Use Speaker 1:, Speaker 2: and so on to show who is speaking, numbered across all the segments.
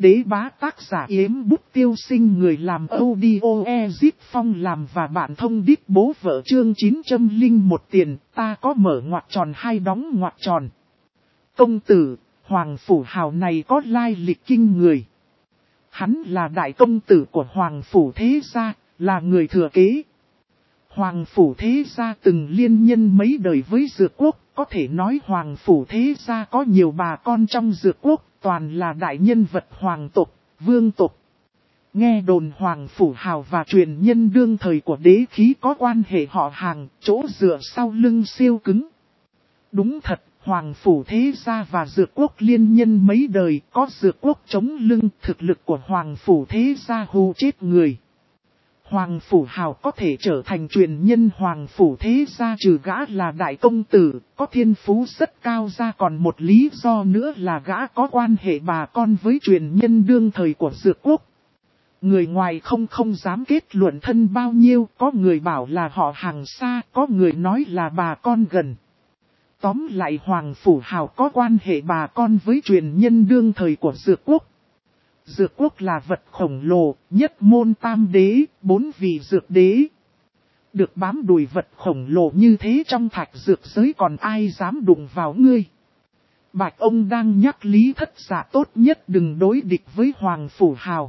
Speaker 1: đế bá tác giả Yếm Bút Tiêu Sinh, người làm audio Ezip Phong làm và bạn thông đít bố vợ chương 901 tiền, ta có mở ngoặc tròn hay đóng ngoặc tròn. Công tử, Hoàng Phủ Hào này có lai lịch kinh người. Hắn là đại công tử của Hoàng Phủ Thế Gia, là người thừa kế. Hoàng Phủ Thế Gia từng liên nhân mấy đời với Dược Quốc, có thể nói Hoàng Phủ Thế Gia có nhiều bà con trong Dược Quốc, toàn là đại nhân vật hoàng tộc, vương tộc. Nghe đồn Hoàng Phủ Hào và truyền nhân đương thời của đế khí có quan hệ họ hàng, chỗ dựa sau lưng siêu cứng. Đúng thật, Hoàng Phủ Thế Gia và Dược Quốc liên nhân mấy đời, có Dược Quốc chống lưng, thực lực của Hoàng Phủ Thế Gia hù chết người. Hoàng Phủ Hào có thể trở thành truyền nhân Hoàng Phủ Thế Gia trừ gã là đại công tử, có thiên phú rất cao ra, còn một lý do nữa là gã có quan hệ bà con với truyền nhân đương thời của Dược Quốc. Người ngoài không dám kết luận thân bao nhiêu, có người bảo là họ hàng xa, có người nói là bà con gần. Tóm lại Hoàng Phủ Hào có quan hệ bà con với truyền nhân đương thời của Dược Quốc. Dược Quốc là vật khổng lồ, nhất môn tam đế, 4 vị dược đế. Được bám đùi vật khổng lồ như thế trong thạch dược giới còn ai dám đụng vào ngươi. Bạch ông đang nhắc Lý Thất Dạ tốt nhất đừng đối địch với Hoàng Phủ Hào.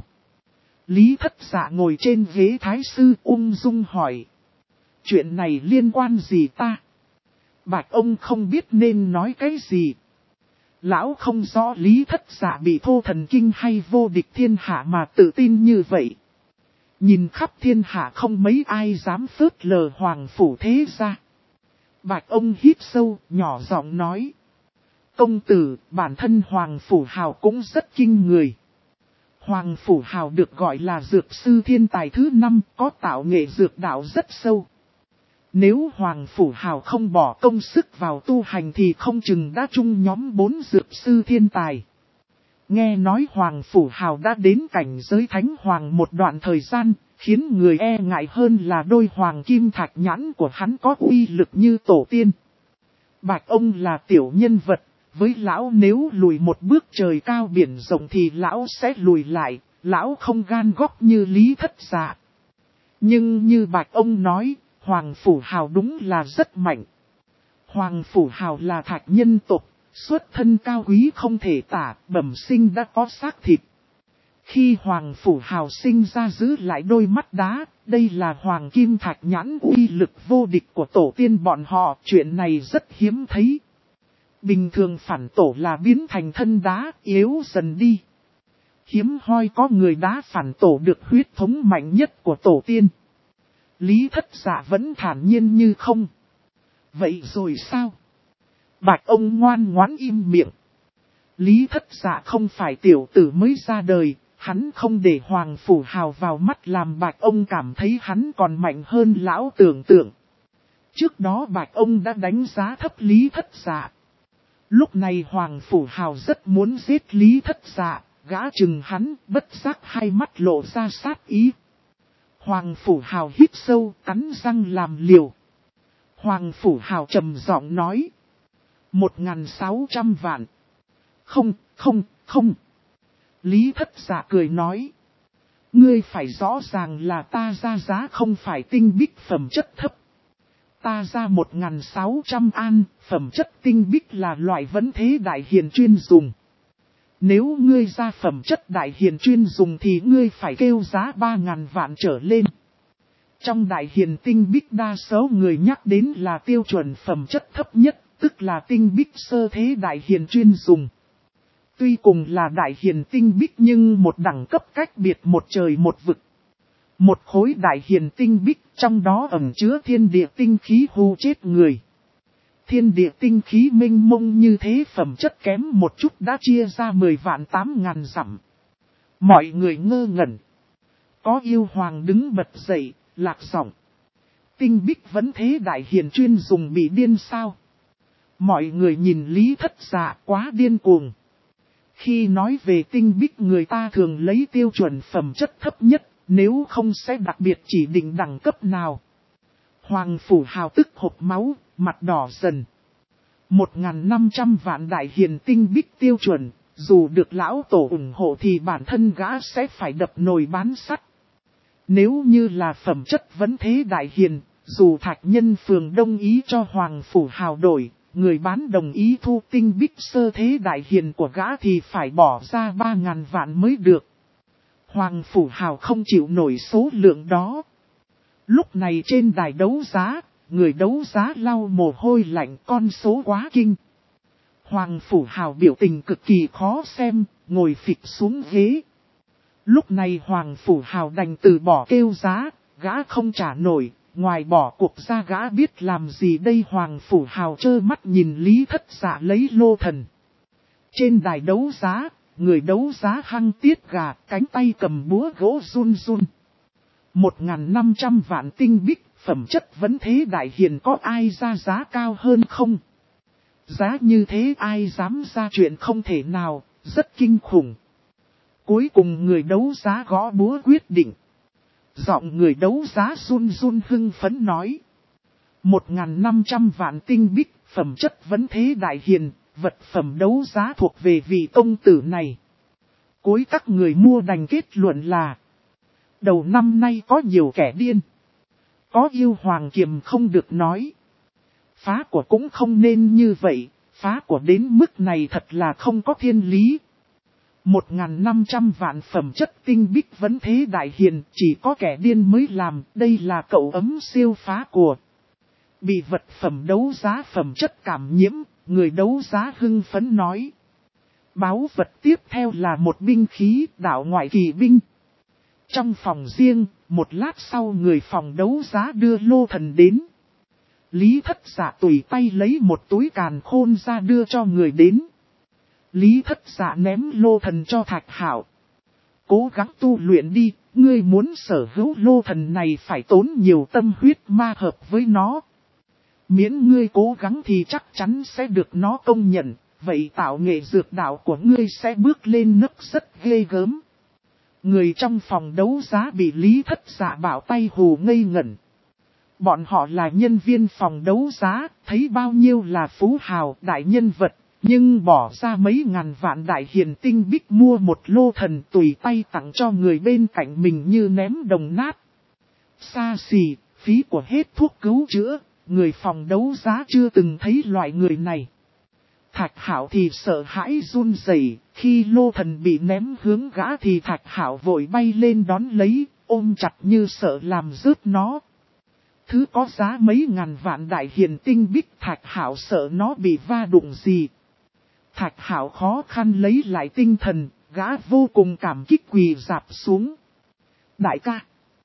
Speaker 1: Lý Thất Dạ ngồi trên ghế thái sư ung dung hỏi. Chuyện này liên quan gì ta? Bạch ông không biết nên nói cái gì. Lão không rõ Lý Thất Dạ bị thô thần kinh hay vô địch thiên hạ mà tự tin như vậy. Nhìn khắp thiên hạ không mấy ai dám phớt lờ Hoàng Phủ Thế Gia. Bạch ông hít sâu, nhỏ giọng nói. Công tử, bản thân Hoàng Phủ Hào cũng rất kinh người. Hoàng Phủ Hào được gọi là dược sư thiên tài thứ 5, có tạo nghệ dược đạo rất sâu. Nếu Hoàng Phủ Hào không bỏ công sức vào tu hành thì không chừng đã chung nhóm 4 dược sư thiên tài. Nghe nói Hoàng Phủ Hào đã đến cảnh giới Thánh Hoàng một đoạn thời gian, khiến người e ngại hơn là đôi hoàng kim thạch nhãn của hắn có uy lực như tổ tiên. Bạch ông là tiểu nhân vật, với lão nếu lùi một bước trời cao biển rộng thì lão sẽ lùi lại, lão không gan góc như Lý Thất Dạ. Nhưng như Bạch ông nói, Hoàng Phủ Hào đúng là rất mạnh. Hoàng Phủ Hào là thạch nhân tộc, xuất thân cao quý không thể tả, bẩm sinh đã có xác thịt. Khi Hoàng Phủ Hào sinh ra giữ lại đôi mắt đá, đây là Hoàng Kim Thạch nhãn uy lực vô địch của tổ tiên bọn họ, chuyện này rất hiếm thấy. Bình thường phản tổ là biến thành thân đá, yếu dần đi. Hiếm hoi có người đá phản tổ được huyết thống mạnh nhất của tổ tiên. Lý Thất Dạ vẫn thản nhiên như không. Vậy rồi sao? Bạch ông ngoan ngoãn im miệng. Lý Thất Dạ không phải tiểu tử mới ra đời, hắn không để Hoàng Phủ Hào vào mắt làm Bạch ông cảm thấy hắn còn mạnh hơn lão tưởng tượng. Trước đó Bạch ông đã đánh giá thấp Lý Thất Dạ. Lúc này Hoàng Phủ Hào rất muốn giết Lý Thất Dạ, gã chừng hắn, bất giác hai mắt lộ ra sát ý. Hoàng Phủ Hào hít sâu, cắn răng làm liều. Hoàng Phủ Hào trầm giọng nói. 1.600 vạn. Không. Lý Thất Dạ cười nói. Ngươi phải rõ ràng là ta ra giá không phải tinh bích phẩm chất thấp. Ta ra 1.600 an, phẩm chất tinh bích là loại vấn thế đại hiền chuyên dùng. Nếu ngươi ra phẩm chất đại hiền chuyên dùng thì ngươi phải kêu giá 3.000 vạn trở lên. Trong đại hiền tinh bích đa số người nhắc đến là tiêu chuẩn phẩm chất thấp nhất, tức là tinh bích sơ thế đại hiền chuyên dùng. Tuy cùng là đại hiền tinh bích nhưng một đẳng cấp cách biệt một trời một vực. Một khối đại hiền tinh bích trong đó ẩn chứa thiên địa tinh khí hù chết người. Thiên địa tinh khí mênh mông như thế phẩm chất kém một chút đã chia ra 10 vạn 8.000 dặm. Mọi người ngơ ngẩn. Có yêu hoàng đứng bật dậy, lạc giọng. Tinh bích vẫn thế đại hiền chuyên dùng bị điên sao? Mọi người nhìn Lý Thất Dạ quá điên cuồng. Khi nói về tinh bích người ta thường lấy tiêu chuẩn phẩm chất thấp nhất, nếu không sẽ đặc biệt chỉ định đẳng cấp nào. Hoàng Phủ Hào tức hộc máu, mặt đỏ dần. 1.500 vạn đại hiền tinh bích tiêu chuẩn, dù được lão tổ ủng hộ thì bản thân gã sẽ phải đập nồi bán sắt. Nếu như là phẩm chất vấn thế đại hiền, dù Thạch Nhân Phường đồng ý cho Hoàng Phủ Hào đổi, người bán đồng ý thu tinh bích sơ thế đại hiền của gã thì phải bỏ ra 3.000 vạn mới được. Hoàng Phủ Hào không chịu nổi số lượng đó. Lúc này trên đài đấu giá, người đấu giá lau mồ hôi lạnh, con số quá kinh. Hoàng Phủ Hào biểu tình cực kỳ khó xem, ngồi phịch xuống ghế. Lúc này Hoàng Phủ Hào đành từ bỏ kêu giá, gã không trả nổi, ngoài bỏ cuộc ra gã biết làm gì đây. Hoàng Phủ Hào trơ mắt nhìn Lý Thất Dạ lấy lô thần. Trên đài đấu giá, người đấu giá hăng tiết gà, cánh tay cầm búa gỗ run run. 1.500 vạn tinh bích, phẩm chất vấn thế đại hiền, có ai ra giá cao hơn không? Giá như thế ai dám ra chuyện không thể nào, rất kinh khủng. Cuối cùng người đấu giá gõ búa quyết định. Giọng người đấu giá run run hưng phấn nói. 1.500 vạn tinh bích, phẩm chất vấn thế đại hiền, vật phẩm đấu giá thuộc về vị công tử này. Cuối các người mua đành kết luận là. Đầu năm nay có nhiều kẻ điên. Có yêu hoàng kiềm không được nói. Phá của cũng không nên như vậy, phá của đến mức này thật là không có thiên lý. 1.500 vạn phẩm chất tinh bích vấn thế đại hiền, chỉ có kẻ điên mới làm, đây là cậu ấm siêu phá của. Bị vật phẩm đấu giá phẩm chất cảm nhiễm, người đấu giá hưng phấn nói. Báu vật tiếp theo là một binh khí, đạo ngoại kỳ binh. Trong phòng riêng, một lát sau người phòng đấu giá đưa lô thần đến. Lý Thất Dạ tùy tay lấy một túi càn khôn ra đưa cho người đến. Lý Thất Dạ ném lô thần cho Thạch Hạo. Cố gắng tu luyện đi, ngươi muốn sở hữu lô thần này phải tốn nhiều tâm huyết ma hợp với nó. Miễn ngươi cố gắng thì chắc chắn sẽ được nó công nhận, vậy tạo nghệ dược đạo của ngươi sẽ bước lên nấc rất ghê gớm. Người trong phòng đấu giá bị Lý Thất Dạ bảo tay hù ngây ngẩn. Bọn họ là nhân viên phòng đấu giá, thấy bao nhiêu là phú hào đại nhân vật, nhưng bỏ ra mấy ngàn vạn đại hiền tinh bích mua một lô thần tùy tay tặng cho người bên cạnh mình như ném đồng nát. Xa xỉ, phí của hết thuốc cứu chữa, người phòng đấu giá chưa từng thấy loại người này. Thạch Hạo thì sợ hãi run rẩy, khi lô thần bị ném hướng gã thì Thạch Hạo vội bay lên đón lấy, ôm chặt như sợ làm rớt nó. Thứ có giá mấy ngàn vạn đại hiền tinh bích, Thạch Hạo sợ nó bị va đụng gì. Thạch Hạo khó khăn lấy lại tinh thần, gã vô cùng cảm kích quỳ rạp xuống. Đại ca,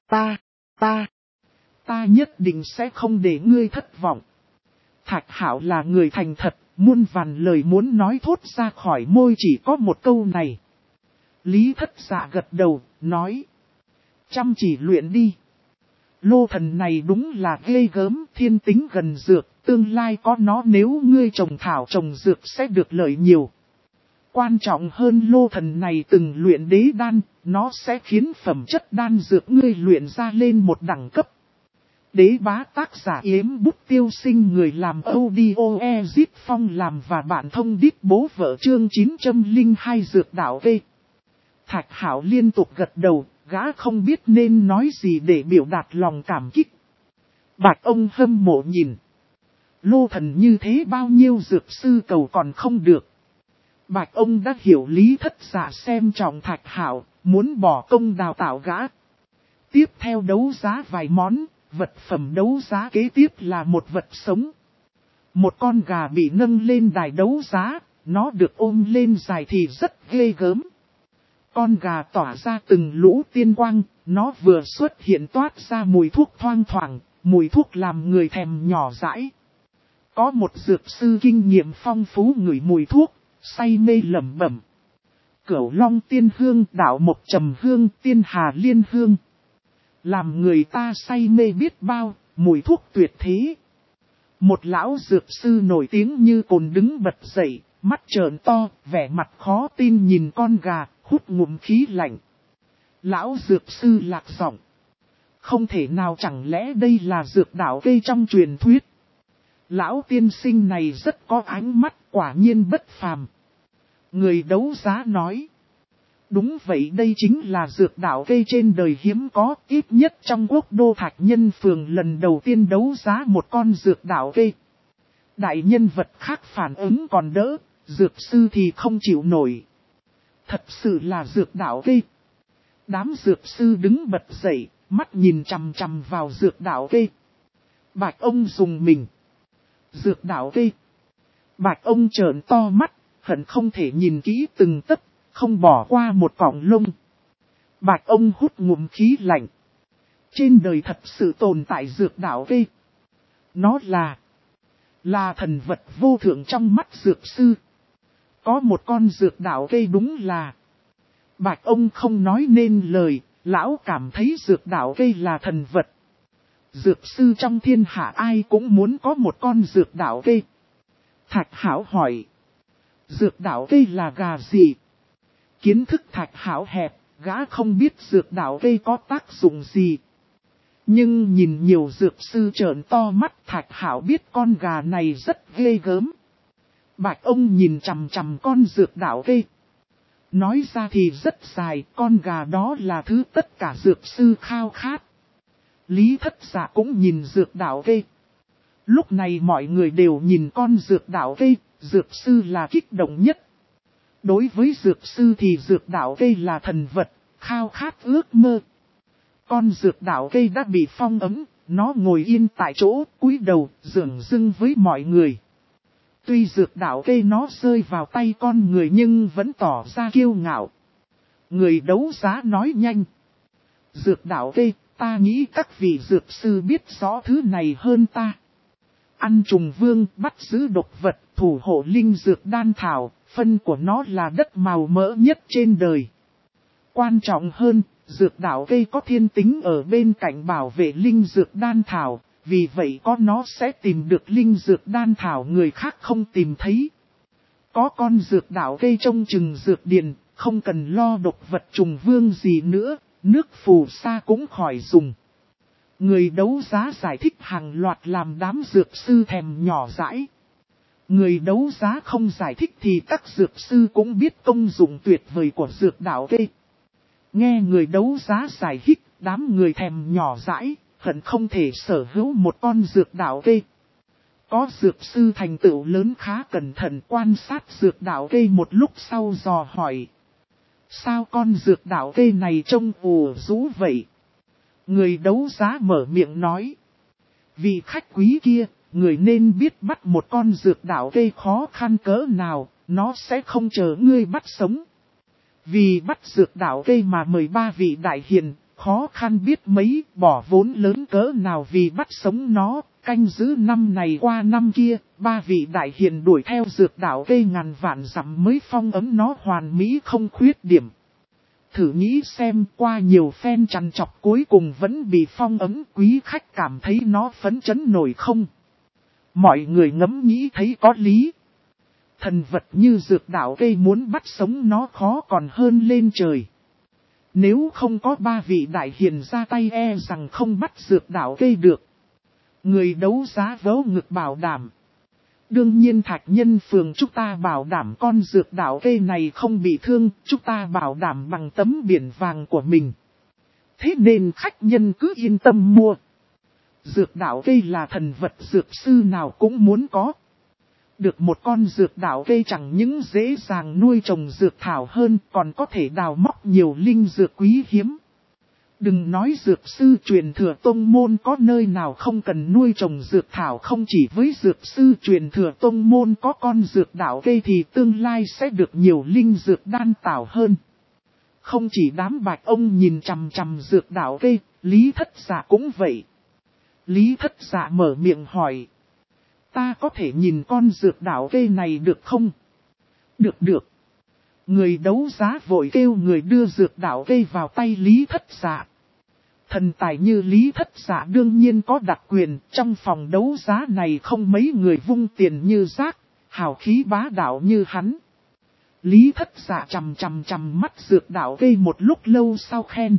Speaker 1: ta nhất định sẽ không để ngươi thất vọng. Thạch Hạo là người thành thật, muôn vàn lời muốn nói thốt ra khỏi môi chỉ có một câu này. Lý Thất Dạ gật đầu, nói. Chăm chỉ luyện đi. Lô thần này đúng là ghê gớm, thiên tính gần dược, tương lai có nó nếu ngươi trồng thảo trồng dược sẽ được lợi nhiều. Quan trọng hơn lô thần này từng luyện đế đan, nó sẽ khiến phẩm chất đan dược ngươi luyện ra lên một đẳng cấp. Đế bá tác giả Yếm Bút Tiêu Sinh, người làm audio Ezip Phong làm và bạn thông đít bố vợ chương 902 dược đạo V. Thạch Hạo liên tục gật đầu, gã không biết nên nói gì để biểu đạt lòng cảm kích. Bạch ông hâm mộ nhìn. Lô thần như thế bao nhiêu dược sư cầu còn không được. Bạch ông đã hiểu Lý Thất Dạ xem trọng Thạch Hạo, muốn bỏ công đào tạo gã. Tiếp theo đấu giá vài món, vật phẩm đấu giá kế tiếp là một vật sống. Một con gà bị nâng lên đài đấu giá, nó được ôm lên dài thì rất ghê gớm. Con gà tỏa ra từng lũ tiên quang, nó vừa xuất hiện toát ra mùi thuốc thoang thoảng, mùi thuốc làm người thèm nhỏ dãi. Có một dược sư kinh nghiệm phong phú ngửi mùi thuốc, say mê lẩm bẩm. Cửu Long tiên hương, đạo mộc trầm hương, tiên hà liên hương. Làm người ta say mê biết bao, mùi thuốc tuyệt thế. Một lão dược sư nổi tiếng như cồn đứng bật dậy, mắt trợn to, vẻ mặt khó tin nhìn con gà, hút ngụm khí lạnh. Lão dược sư lạc giọng. Không thể nào, chẳng lẽ đây là dược đạo cây trong truyền thuyết. Lão tiên sinh này rất có ánh mắt, quả nhiên bất phàm. Người đấu giá nói. Đúng vậy, đây chính là dược đạo cây trên đời hiếm có, ít nhất trong quốc đô Thạch Nhân Phường lần đầu tiên đấu giá một con dược đạo cây. Đại nhân vật khác phản ứng còn đỡ, dược sư thì không chịu nổi. Thật sự là dược đạo cây. Đám dược sư đứng bật dậy, mắt nhìn chằm chằm vào dược đạo cây. Bạch ông dùng mình. Dược đạo cây. Bạch ông trợn to mắt, hận không thể nhìn kỹ từng tấc, không bỏ qua một cọng lông. Bạch ông hút ngụm khí lạnh. Trên đời thật sự tồn tại dược đạo cây. Nó là thần vật vô thượng trong mắt dược sư. Có một con dược đạo cây đúng là. Bạch ông không nói nên lời, lão cảm thấy dược đạo cây là thần vật. Dược sư trong thiên hạ ai cũng muốn có một con dược đạo cây. Thạch Hảo hỏi. Dược đạo cây là gà gì? Kiến thức Thạch Hảo hẹp, gã không biết dược đạo cây có tác dụng gì. Nhưng nhìn nhiều dược sư trợn to mắt, Thạch Hảo biết con gà này rất ghê gớm. Bạch ông nhìn chằm chằm con dược đạo cây. Nói ra thì rất dài, con gà đó là thứ tất cả dược sư khao khát. Lý Thất Dạ cũng nhìn dược đạo cây. Lúc này mọi người đều nhìn con dược đạo cây, dược sư là kích động nhất. Đối với dược sư thì dược đạo cây là thần vật, khao khát ước mơ. Con dược đạo cây đã bị phong ấm, nó ngồi yên tại chỗ, cúi đầu, dửng dưng với mọi người. Tuy dược đạo cây nó rơi vào tay con người nhưng vẫn tỏ ra kiêu ngạo. Người đấu giá nói nhanh. Dược đạo cây, ta nghĩ các vị dược sư biết rõ thứ này hơn ta. Ăn trùng vương, bắt giữ độc vật, thủ hộ linh dược đan thảo, phân của nó là đất màu mỡ nhất trên đời. Quan trọng hơn, dược đạo cây có thiên tính ở bên cạnh bảo vệ linh dược đan thảo, vì vậy có nó sẽ tìm được linh dược đan thảo người khác không tìm thấy. Có con dược đạo cây trông chừng dược điền, không cần lo độc vật trùng vương gì nữa, nước phù sa cũng khỏi dùng. Người đấu giá giải thích hàng loạt làm đám dược sư thèm nhỏ dãi. Người đấu giá không giải thích thì các dược sư cũng biết công dụng tuyệt vời của dược đạo cây. Nghe người đấu giá giải thích, đám người thèm nhỏ dãi, hận không thể sở hữu một con dược đạo cây. Có dược sư thành tựu lớn khá cẩn thận quan sát dược đạo cây một lúc sau dò hỏi. Sao con dược đạo cây này trông ủ rũ vậy? Người đấu giá mở miệng nói. Vị khách quý kia, người nên biết bắt một con dược đạo cây khó khăn cỡ nào, nó sẽ không chờ ngươi bắt sống. Vì bắt dược đạo cây mà mời 3 vị đại hiền, khó khăn biết mấy, bỏ vốn lớn cỡ nào vì bắt sống nó, canh giữ năm này qua năm kia, 3 vị đại hiền đuổi theo dược đạo cây ngàn vạn dặm mới phong ấm nó hoàn mỹ không khuyết điểm. Thử nghĩ xem qua nhiều phen trằn trọc cuối cùng vẫn bị phong ấm, quý khách cảm thấy nó phấn chấn nổi không? Mọi người ngẫm nghĩ thấy có lý. Thần vật như dược đạo cây muốn bắt sống nó khó còn hơn lên trời. Nếu không có 3 vị đại hiền ra tay e rằng không bắt dược đạo cây được. Người đấu giá vớ ngực bảo đảm. Đương nhiên Thạch Nhân Phường chúng ta bảo đảm con dược đạo cây này không bị thương, chúng ta bảo đảm bằng tấm biển vàng của mình. Thế nên khách nhân cứ yên tâm mua. Dược đạo cây là thần vật dược sư nào cũng muốn có. Được một con dược đạo cây chẳng những dễ dàng nuôi trồng dược thảo hơn còn có thể đào móc nhiều linh dược quý hiếm. Đừng nói dược sư truyền thừa tông môn có nơi nào không cần nuôi trồng dược thảo, không chỉ với dược sư truyền thừa tông môn có con dược đạo cây thì tương lai sẽ được nhiều linh dược đan tảo hơn. Không chỉ đám Bạch ông nhìn chằm chằm dược đạo cây, Lý Thất Dạ cũng vậy. Lý Thất Dạ mở miệng hỏi. Ta có thể nhìn con dược đạo cây này được không? Được. Người đấu giá vội kêu người đưa dược đạo cây vào tay Lý Thất Dạ. Thần tài như Lý Thất Dạ đương nhiên có đặc quyền, trong phòng đấu giá này không mấy người vung tiền như rác, hào khí bá đạo như hắn. Lý Thất Dạ chằm mắt dược đạo cây một lúc lâu sau khen.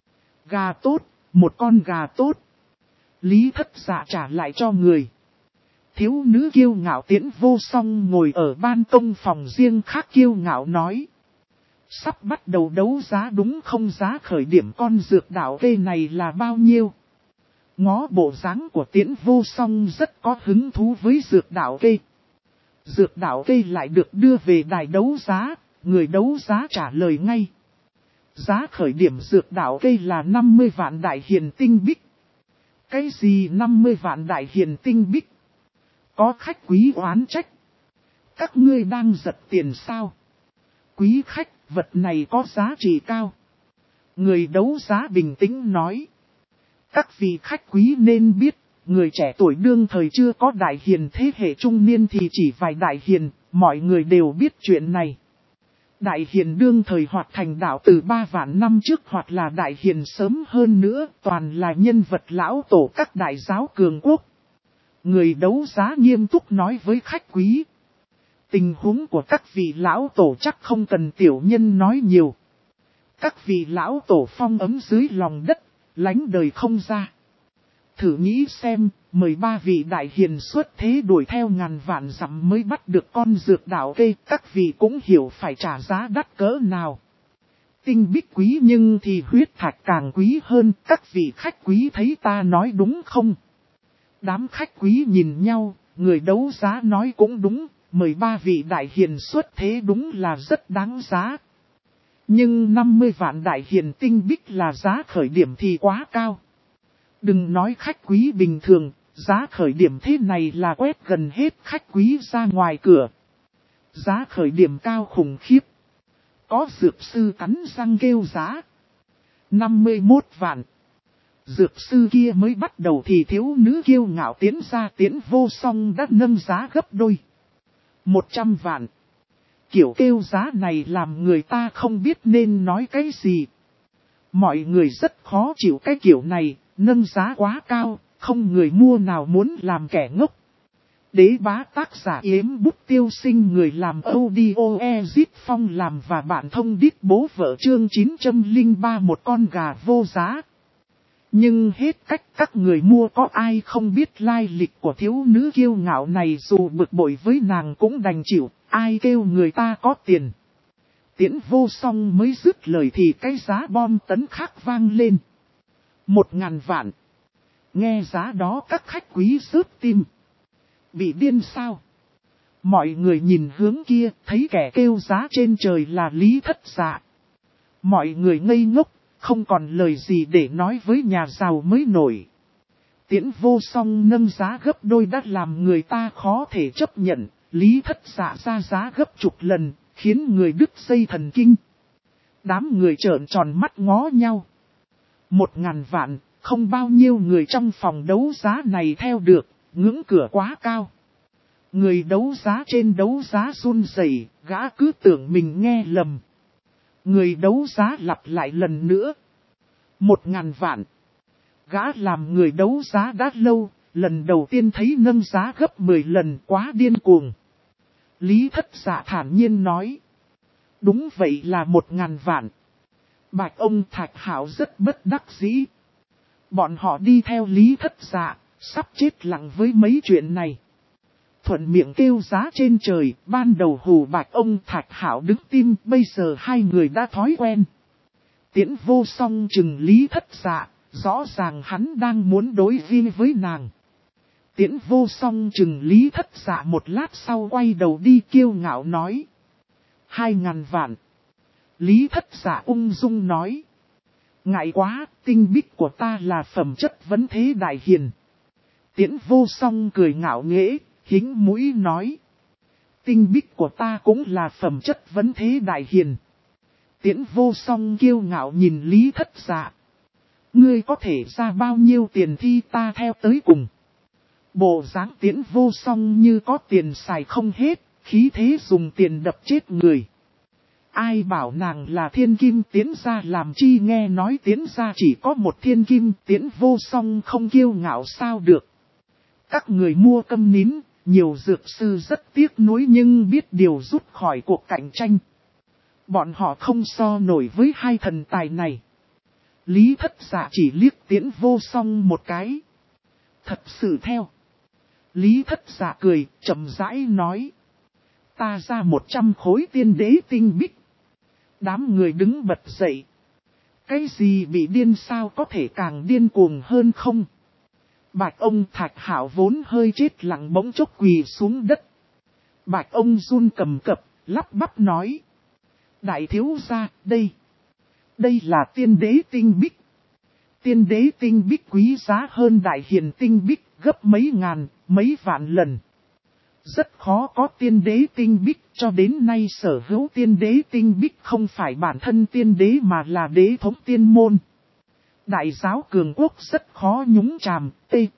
Speaker 1: Gà tốt, một con gà tốt. Lý Thất Dạ trả lại cho người. Thiếu nữ kiêu ngạo Tiễn Vô Song ngồi ở ban công phòng riêng khác kiêu ngạo nói. Sắp bắt đầu đấu giá đúng không, giá khởi điểm con dược đảo cây này là bao nhiêu? Ngó bộ dáng của Tiễn Vô Song rất có hứng thú với dược đảo cây. Dược đảo cây lại được đưa về đài đấu giá, người đấu giá trả lời ngay. Giá khởi điểm dược đảo cây là 50 vạn đại hiền tinh bích. Cái gì 50 vạn đại hiền tinh bích? Có khách quý oán trách. Các ngươi đang giật tiền sao? Quý khách, vật này có giá trị cao. Người đấu giá bình tĩnh nói. Các vị khách quý nên biết, người trẻ tuổi đương thời chưa có đại hiền, thế hệ trung niên thì chỉ vài đại hiền, mọi người đều biết chuyện này. Đại hiền đương thời hoặc thành đạo từ 3 vạn năm trước hoặc là đại hiền sớm hơn nữa, toàn là nhân vật lão tổ các đại giáo cường quốc. Người đấu giá nghiêm túc nói với khách quý. Tình huống của các vị lão tổ chắc không cần tiểu nhân nói nhiều. Các vị lão tổ phong ấm dưới lòng đất, lánh đời không ra. Thử nghĩ xem, 13 vị đại hiền xuất thế đuổi theo ngàn vạn dặm mới bắt được con dược đảo cây, các vị cũng hiểu phải trả giá đắt cỡ nào. Tinh bích quý nhưng thì huyết thạch càng quý hơn, các vị khách quý thấy ta nói đúng không? Đám khách quý nhìn nhau, người đấu giá nói cũng đúng, 13 vị đại hiền xuất thế đúng là rất đáng giá. Nhưng 50 vạn đại hiền tinh bích là giá khởi điểm thì quá cao. Đừng nói khách quý bình thường, giá khởi điểm thế này là quét gần hết khách quý ra ngoài cửa. Giá khởi điểm cao khủng khiếp. Có dược sư cắn răng kêu giá. 51 vạn. Dược sư kia mới bắt đầu thì thiếu nữ kiêu ngạo tiến ra Tiễn Vô Song đã nâng giá gấp đôi. 100 vạn. Kiểu kêu giá này làm người ta không biết nên nói cái gì. Mọi người rất khó chịu cái kiểu này, nâng giá quá cao, không người mua nào muốn làm kẻ ngốc. Đế bá tác giả Yếm Bút Tiêu Sinh, người làm audio Ezit Phong làm và bạn thông đít bố vợ chương 903, một con gà vô giá. Nhưng hết cách các người mua có ai không biết lai lịch của thiếu nữ kiêu ngạo này, dù bực bội với nàng cũng đành chịu, ai kêu người ta có tiền. Tiễn Vô Song mới dứt lời thì cái giá bom tấn khác vang lên. 1.000 vạn. Nghe giá đó các khách quý rớt tim. Bị điên sao? Mọi người nhìn hướng kia, thấy kẻ kêu giá trên trời là Lý Thất Dạ. Mọi người ngây ngốc, không còn lời gì để nói với nhà giàu mới nổi. Tiễn Vô Song nâng giá gấp đôi đã làm người ta khó thể chấp nhận. Lý Thất Dạ ra giá gấp chục lần, khiến người đứt dây thần kinh. Đám người trợn tròn mắt ngó nhau. 1.000 vạn, không bao nhiêu người trong phòng đấu giá này theo được, ngưỡng cửa quá cao. Người đấu giá trên đấu giá run rẩy, gã cứ tưởng mình nghe lầm. Người đấu giá lặp lại lần nữa. 1.000 vạn. Gã làm người đấu giá đã lâu, lần đầu tiên thấy nâng giá gấp 10 lần, quá điên cuồng. Lý Thất Dạ thản nhiên nói. Đúng vậy là 1.000 vạn. Bạch ông Thạch Hảo rất bất đắc dĩ. Bọn họ đi theo Lý Thất Dạ, sắp chết lặng với mấy chuyện này. Thuận miệng kêu giá trên trời, ban đầu hù Bạch ông Thạch Hảo đứng tim, bây giờ hai người đã thói quen. Tiễn Vô Song chừng Lý Thất Dạ, rõ ràng hắn đang muốn đối vi với nàng. Tiễn Vô Song chừng Lý Thất Dạ một lát sau quay đầu đi kiêu ngạo nói. 2.000 vạn. Lý Thất Dạ ung dung nói. Ngại quá, tinh bích của ta là phẩm chất vấn thế đại hiền. Tiễn Vô Song cười ngạo nghễ, hính mũi nói. Tinh bích của ta cũng là phẩm chất vấn thế đại hiền. Tiễn Vô Song kiêu ngạo nhìn Lý Thất Dạ. Ngươi có thể ra bao nhiêu tiền thì ta theo tới cùng. Bộ dáng Tiễn Vô Song như có tiền xài không hết, khí thế dùng tiền đập chết người. Ai bảo nàng là thiên kim Tiễn gia làm chi, nghe nói Tiễn gia chỉ có một thiên kim, Tiễn Vô Song không kiêu ngạo sao được. Các người mua câm nín, nhiều dược sư rất tiếc nuối nhưng biết điều rút khỏi cuộc cạnh tranh. Bọn họ không so nổi với hai thần tài này. Lý Thất Dạ chỉ liếc Tiễn Vô Song một cái. Thật sự theo. Lý Thất Dạ cười, chậm rãi nói. Ta ra 100 khối tiên đế tinh bích. Đám người đứng bật dậy. Cái gì bị điên sao có thể càng điên cuồng hơn không? Bạch ông Thạch Hạo vốn hơi chết lặng bỗng chốc quỳ xuống đất. Bạch ông run cầm cập, lắp bắp nói. Đại thiếu gia, đây là tiên đế tinh bích. Tiên đế tinh bích quý giá hơn đại hiền tinh bích gấp mấy ngàn, mấy vạn lần. Rất khó có tiên đế tinh bích, cho đến nay sở hữu tiên đế tinh bích không phải bản thân tiên đế mà là đế thống tiên môn. Đại giáo cường quốc rất khó nhúng chàm,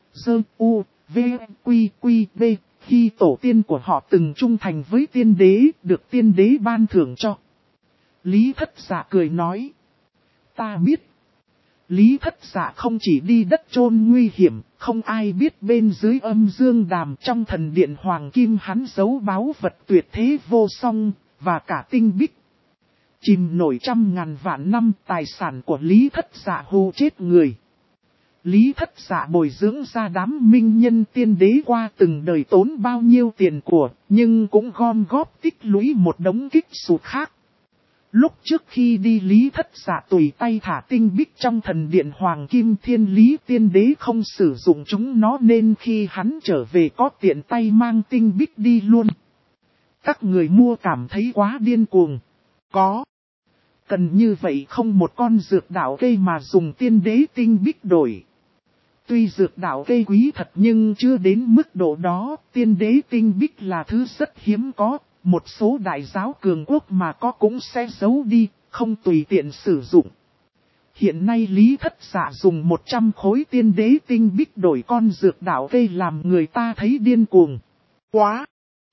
Speaker 1: v, khi tổ tiên của họ từng trung thành với tiên đế, được tiên đế ban thưởng cho. Lý Thất Dạ cười nói. Ta biết. Lý Thất Dạ không chỉ đi đất chôn nguy hiểm, không ai biết bên dưới âm dương đàm trong thần điện hoàng kim hắn giấu báu vật tuyệt thế vô song, và cả tinh bích. Chìm nổi trăm ngàn vạn năm tài sản của Lý Thất Dạ hù chết người. Lý Thất Dạ bồi dưỡng ra đám minh nhân tiên đế qua từng đời tốn bao nhiêu tiền của, nhưng cũng gom góp tích lũy một đống kích sụt khác. Lúc trước khi đi Lý Thất Dạ tùy tay thả tinh bích trong thần điện Hoàng Kim Thiên Lý tiên đế không sử dụng chúng nó nên khi hắn trở về có tiện tay mang tinh bích đi luôn. Các người mua cảm thấy quá điên cuồng. Có. Cần như vậy không một con dược đạo cây mà dùng tiên đế tinh bích đổi. Tuy dược đạo cây quý thật nhưng chưa đến mức độ đó, tiên đế tinh bích là thứ rất hiếm có. Một số đại giáo cường quốc mà có cũng sẽ giấu đi, không tùy tiện sử dụng. Hiện nay Lý Thất Dạ dùng 100 khối tiên đế tinh bích đổi con dược đạo cây làm người ta thấy điên cuồng. Quá!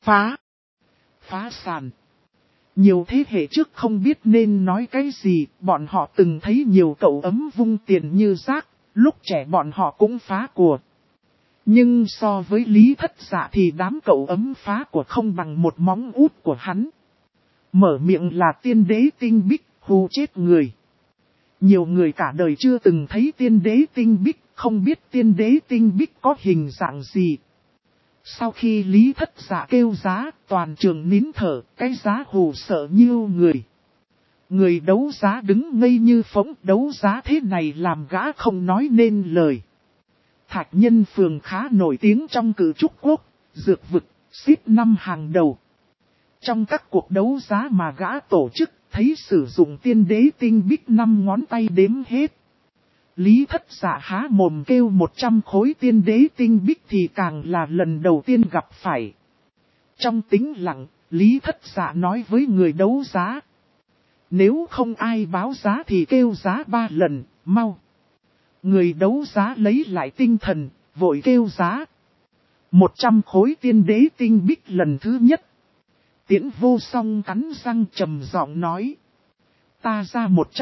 Speaker 1: Phá sản! Nhiều thế hệ trước không biết nên nói cái gì, bọn họ từng thấy nhiều cậu ấm vung tiền như rác, lúc trẻ bọn họ cũng phá của. Nhưng so với Lý Thất Dạ thì đám cậu ấm phá của không bằng một móng út của hắn. Mở miệng là tiên đế tinh bích, hù chết người. Nhiều người cả đời chưa từng thấy tiên đế tinh bích, không biết tiên đế tinh bích có hình dạng gì. Sau khi Lý Thất Dạ kêu giá, toàn trường nín thở, cái giá hù sợ nhiêu người. Người đấu giá đứng ngây như phỗng, đấu giá thế này làm gã không nói nên lời. Thạch Nhân Phường khá nổi tiếng trong cử trúc quốc, dược vực, xếp 5 hàng đầu. Trong các cuộc đấu giá mà gã tổ chức, thấy sử dụng tiên đế tinh bích 5 ngón tay đếm hết. Lý Thất Dạ há mồm kêu 100 khối tiên đế tinh bích thì càng là lần đầu tiên gặp phải. Trong tĩnh lặng, Lý Thất Dạ nói với người đấu giá. Nếu không ai báo giá thì kêu giá 3 lần, mau. Người đấu giá lấy lại tinh thần, vội kêu giá. 100 khối tiên đế tinh bích lần thứ nhất. Tiễn Vô Song cắn răng trầm giọng nói. Ta ra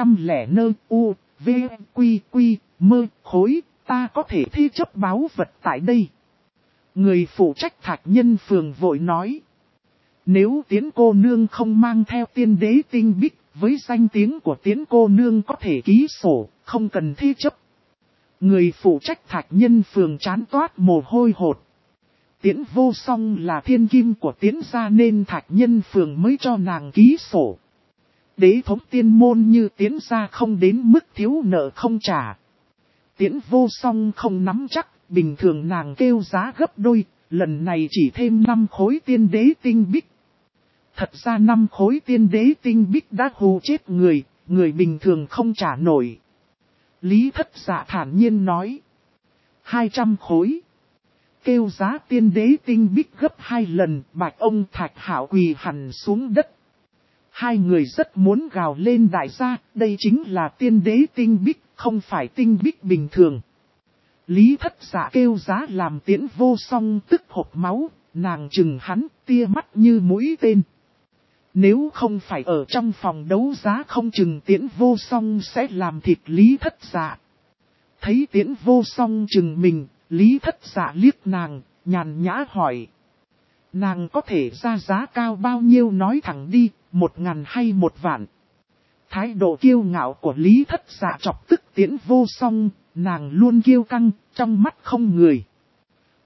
Speaker 1: 100 khối, ta có thể thi chấp báu vật tại đây. Người phụ trách Thạch Nhân Phường vội nói. Nếu Tiễn cô nương không mang theo tiên đế tinh bích, với danh tiếng của Tiễn cô nương có thể ký sổ, không cần thi chấp. Người phụ trách Thạch Nhân Phường chán toát mồ hôi hột. Tiễn Vô Song là thiên kim của Tiễn gia nên Thạch Nhân Phường mới cho nàng ký sổ. Đế thống tiên môn như Tiễn gia không đến mức thiếu nợ không trả. Tiễn Vô Song không nắm chắc, bình thường nàng kêu giá gấp đôi, lần này chỉ thêm 5 khối tiên đế tinh bích. Thật ra 5 khối tiên đế tinh bích đã hù chết người, người bình thường không trả nổi. Lý Thất Dạ thản nhiên nói. 200 khối. Kêu giá tiên đế tinh bích gấp 2 lần, Bạch ông Thạch Hạo quỳ hẳn xuống đất. Hai người rất muốn gào lên đại gia, đây chính là tiên đế tinh bích, không phải tinh bích bình thường. Lý Thất Dạ kêu giá làm Tiễn Vô Song tức hộc máu, nàng chừng hắn, tia mắt như mũi tên. Nếu không phải ở trong phòng đấu giá không chừng Tiễn Vô Song sẽ làm thịt Lý Thất Dạ. Thấy Tiễn Vô Song chừng mình, Lý Thất Dạ liếc nàng, nhàn nhã hỏi. Nàng có thể ra giá cao bao nhiêu nói thẳng đi, 1.000 hay 1 vạn. Thái độ kiêu ngạo của Lý Thất Dạ chọc tức Tiễn Vô Song, nàng luôn kiêu căng, trong mắt không người.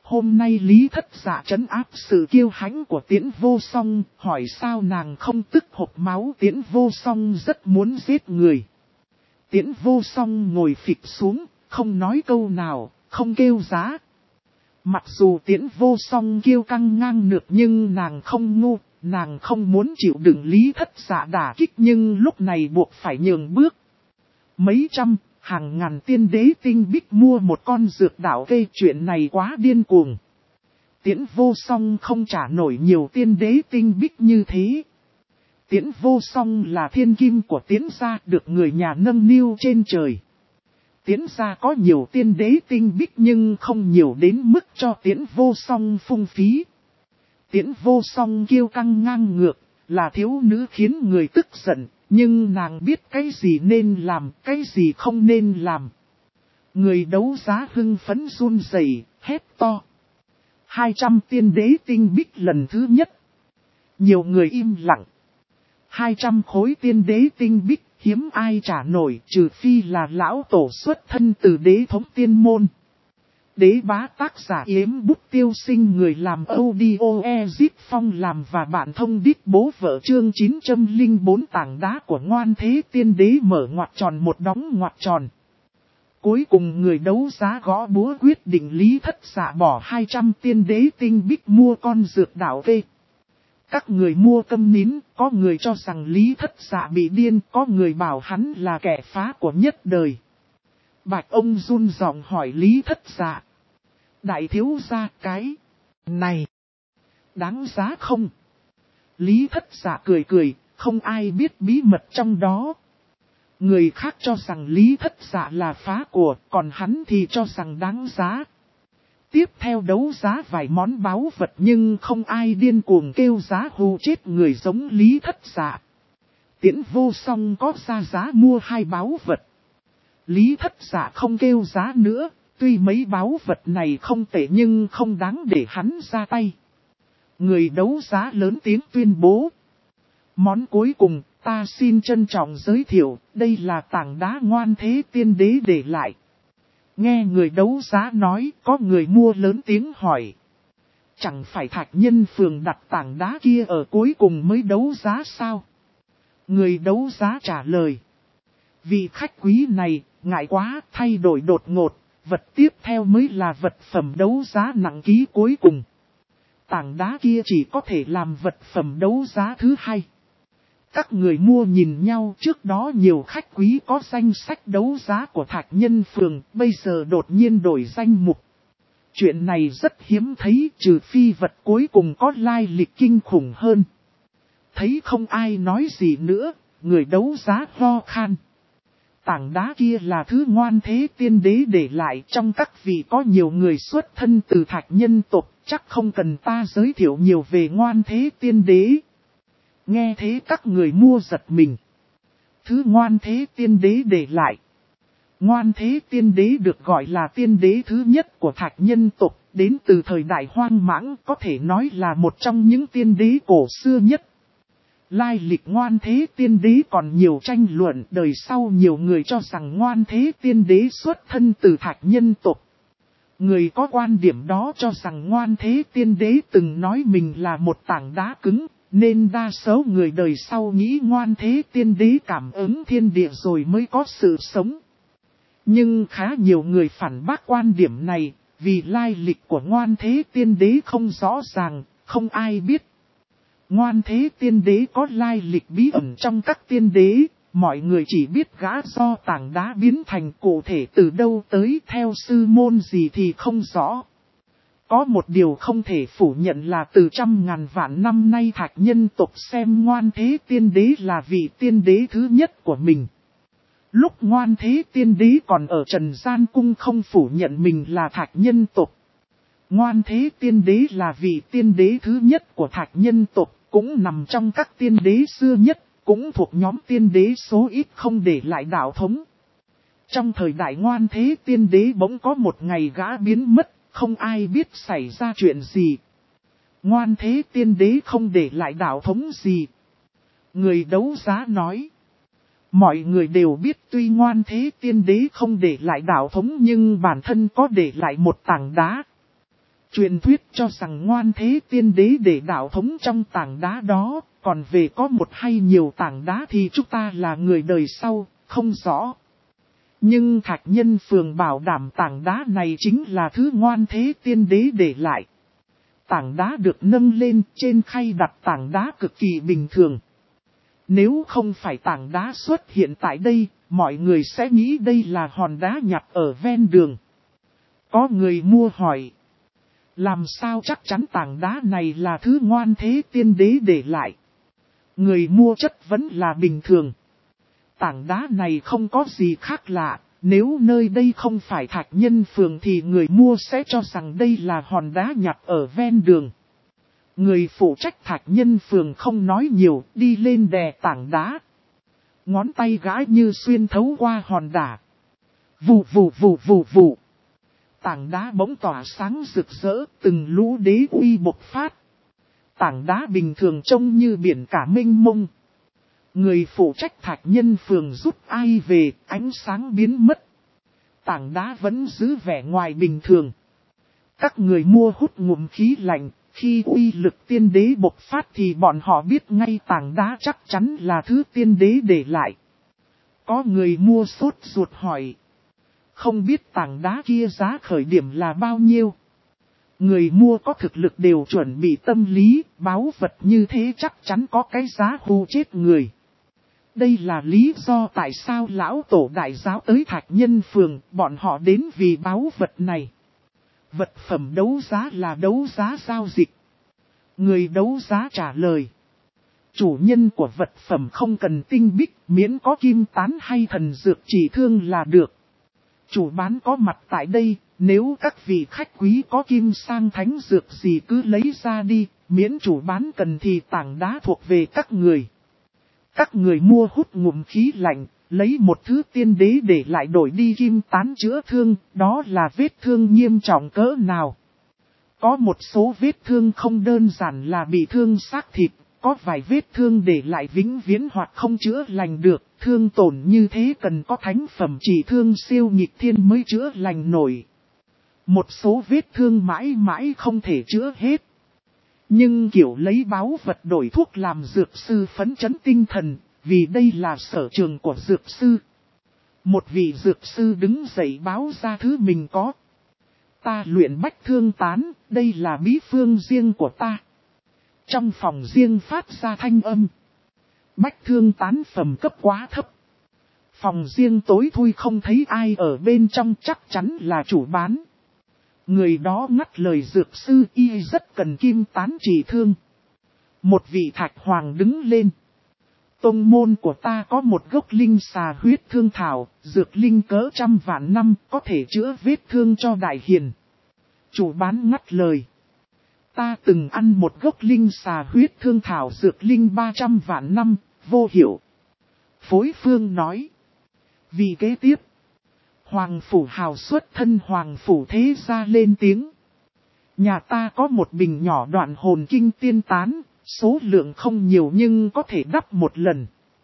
Speaker 1: Hôm nay Lý Thất Dạ trấn áp sự kiêu hãnh của Tiễn Vô Song, hỏi sao nàng không tức hộc máu. Tiễn Vô Song rất muốn giết người. Tiễn Vô Song ngồi phịch xuống, không nói câu nào, không kêu giá. Mặc dù Tiễn Vô Song kiêu căng ngang ngược nhưng nàng không ngu, nàng không muốn chịu đựng Lý Thất Dạ đả kích nhưng lúc này buộc phải nhường bước. Mấy trăm, hàng ngàn tiên đế tinh bích mua một con dược đảo cây, chuyện này quá điên cuồng. Tiễn Vô Song không trả nổi nhiều tiên đế tinh bích như thế. Tiễn Vô Song là thiên kim của Tiễn gia, được người nhà nâng niu trên trời. Tiễn gia có nhiều tiên đế tinh bích nhưng không nhiều đến mức cho Tiễn Vô Song phung phí. Tiễn Vô Song kiêu căng ngang ngược, là thiếu nữ khiến người tức giận, nhưng nàng biết cái gì nên làm, cái gì không nên làm. Người đấu giá hưng phấn run rẩy, hét to. 200 tiên đế tinh bích lần thứ nhất. Nhiều người im lặng. 200 khối tiên đế tinh bích, hiếm ai trả nổi, trừ phi là lão tổ xuất thân từ đế thống tiên môn. Đế bá tác giả Yếm Bút Tiêu Sinh, người làm audio Ezip Phong làm và bạn thông đít bố vợ. Chương 904 tảng đá của Ngoan Thế Tiên Đế mở ngoặc tròn một đóng ngoặc tròn. Cuối cùng người đấu giá gõ búa quyết định Lý Thất Dạ bỏ 200 tiên đế tinh bích mua con dược đảo vê. Các người mua câm nín, có người cho rằng Lý Thất Dạ bị điên, có người bảo hắn là kẻ phá của nhất đời. Bạch ông run giọng hỏi Lý Thất Dạ. Đại thiếu gia, cái này đáng giá không? Lý Thất Dạ cười cười, không ai biết bí mật trong đó. Người khác cho rằng Lý Thất Dạ là phá của, còn hắn thì cho rằng đáng giá. Tiếp theo đấu giá vài món báu vật nhưng không ai điên cuồng kêu giá hù chết người giống Lý Thất Dạ. Tiễn Vô Song có ra giá mua 2 báu vật. Lý Thất Dạ không kêu giá nữa, tuy mấy báu vật này không tệ nhưng không đáng để hắn ra tay. Người đấu giá lớn tiếng tuyên bố. Món cuối cùng, ta xin trân trọng giới thiệu, đây là tảng đá Ngoan Thế Tiên Đế để lại. Nghe người đấu giá nói, có người mua lớn tiếng hỏi. Chẳng phải Thạch Nhân Phường đặt tảng đá kia ở cuối cùng mới đấu giá sao? Người đấu giá trả lời. Vị khách quý này, ngại quá, thay đổi đột ngột, vật tiếp theo mới là vật phẩm đấu giá nặng ký cuối cùng. Tảng đá kia chỉ có thể làm vật phẩm đấu giá thứ 2. Các người mua nhìn nhau, trước đó nhiều khách quý có danh sách đấu giá của Thạch Nhân Phường, bây giờ đột nhiên đổi danh mục. Chuyện này rất hiếm thấy, trừ phi vật cuối cùng có lai lịch kinh khủng hơn. Thấy không ai nói gì nữa, người đấu giá ho khan. Tảng đá kia là thứ Ngoan Thế Tiên Đế để lại, trong các vị có nhiều người xuất thân từ Thạch nhân tộc, chắc không cần ta giới thiệu nhiều về Ngoan Thế Tiên Đế. Nghe thế các người mua giật mình. Thứ Ngoan Thế Tiên Đế để lại. Ngoan Thế Tiên Đế được gọi là tiên đế thứ nhất của Thạch nhân tộc, đến từ thời đại hoang mãng, có thể nói là một trong những tiên đế cổ xưa nhất. Lai lịch Ngoan Thế Tiên Đế còn nhiều tranh luận, đời sau nhiều người cho rằng Ngoan Thế Tiên Đế xuất thân từ Thạch nhân tộc. Người có quan điểm đó cho rằng Ngoan Thế Tiên Đế từng nói mình là một tảng đá cứng, nên đa số người đời sau nghĩ Ngoan Thế Tiên Đế cảm ứng thiên địa rồi mới có sự sống. Nhưng khá nhiều người phản bác quan điểm này, vì lai lịch của Ngoan Thế Tiên Đế không rõ ràng, không ai biết. Ngoan Thế Tiên Đế có lai lịch bí ẩn trong các tiên đế, mọi người chỉ biết gã do tảng đá biến thành, cụ thể từ đâu tới theo sư môn gì thì không rõ. Có một điều không thể phủ nhận là từ trăm ngàn vạn năm nay Thạch nhân tộc xem Ngoan Thế Tiên Đế là vị tiên đế thứ nhất của mình. Lúc Ngoan Thế Tiên Đế còn ở Trần Gian Cung không phủ nhận mình là Thạch nhân tộc. Ngoan Thế Tiên Đế là vị tiên đế thứ nhất của Thạch nhân tộc, cũng nằm trong các tiên đế xưa nhất, cũng thuộc nhóm tiên đế số ít không để lại đạo thống. Trong thời đại Ngoan Thế Tiên Đế bỗng có một ngày gã biến mất, không ai biết xảy ra chuyện gì. Ngoan Thế Tiên Đế không để lại đạo thống gì. Người đấu giá nói. Mọi người đều biết tuy Ngoan Thế Tiên Đế không để lại đạo thống nhưng bản thân có để lại một tảng đá. Truyền thuyết cho rằng Ngoan Thế Tiên Đế để đạo thống trong tảng đá đó, còn về có một hay nhiều tảng đá thì chúng ta là người đời sau, không rõ. Nhưng Thạch Nhân Phường bảo đảm tảng đá này chính là thứ Ngoan Thế Tiên Đế để lại. Tảng đá được nâng lên, trên khay đặt tảng đá cực kỳ bình thường. Nếu không phải tảng đá xuất hiện tại đây, mọi người sẽ nghĩ đây là hòn đá nhặt ở ven đường. Có người mua hỏi, làm sao chắc chắn tảng đá này là thứ Ngoan Thế Tiên Đế để lại? Người mua chất vấn là bình thường. Tảng đá này không có gì khác lạ, nếu nơi đây không phải Thạch Nhân Phường thì người mua sẽ cho rằng đây là hòn đá nhặt ở ven đường. Người phụ trách Thạch Nhân Phường không nói nhiều, đi lên đè tảng đá. Ngón tay gã như xuyên thấu qua hòn đá. Vù vù vù vù vù. Tảng đá bỗng tỏa sáng rực rỡ, từng lũ đế uy bộc phát. Tảng đá bình thường trông như biển cả mênh mông. Người phụ trách Thạch Nhân Phường rút ai về, ánh sáng biến mất. Tảng đá vẫn giữ vẻ ngoài bình thường. Các người mua hút ngụm khí lạnh, khi uy lực tiên đế bộc phát thì bọn họ biết ngay tảng đá chắc chắn là thứ tiên đế để lại. Có người mua sốt ruột hỏi, không biết tảng đá kia giá khởi điểm là bao nhiêu? Người mua có thực lực đều chuẩn bị tâm lý, báu vật như thế chắc chắn có cái giá hù chết người. Đây là lý do tại sao lão tổ đại giáo tới Thạch Nhân Phường, bọn họ đến vì báu vật này. Vật phẩm đấu giá là đấu giá giao dịch. Người đấu giá trả lời, chủ nhân của vật phẩm không cần tinh bích, miễn có kim tán hay thần dược chỉ thương là được. Chủ bán có mặt tại đây, nếu các vị khách quý có kim sang thánh dược gì cứ lấy ra đi, miễn chủ bán cần thì tảng đá thuộc về các người. Các người mua hút ngụm khí lạnh, lấy một thứ tiên đế để lại đổi đi kim tán chữa thương, đó là vết thương nghiêm trọng cỡ nào. Có một số vết thương không đơn giản là bị thương xác thịt, có vài vết thương để lại vĩnh viễn hoặc không chữa lành được, thương tổn như thế cần có thánh phẩm chỉ thương siêu nghịch thiên mới chữa lành nổi. Một số vết thương mãi mãi không thể chữa hết. Nhưng kiểu lấy báu vật đổi thuốc làm dược sư phấn chấn tinh thần, vì đây là sở trường của dược sư. Một vị dược sư đứng dậy báo ra thứ mình có. Ta luyện bách thương tán, đây là bí phương riêng của ta. Trong phòng riêng phát ra thanh âm. Bách thương tán phẩm cấp quá thấp. Phòng riêng tối thui không thấy ai ở bên trong, chắc chắn là chủ bán. Người đó ngắt lời dược sư, y rất cần kim tán trị thương. Một vị thạch hoàng đứng lên. Tông môn của ta có một gốc linh xà huyết thương thảo, dược linh cỡ trăm vạn năm, có thể chữa vết thương cho đại hiền. Chủ bán ngắt lời. Ta từng ăn một gốc linh xà huyết thương thảo dược linh 300 vạn năm, vô hiệu. Phối phương nói. Vì kế tiếp, Hoàng Phủ Hào xuất thân Hoàng Phủ Thế Gia lên tiếng. Nhà ta có một bình nhỏ đoạn hồn kinh tiên tán, số lượng không nhiều nhưng có thể đắp một lần.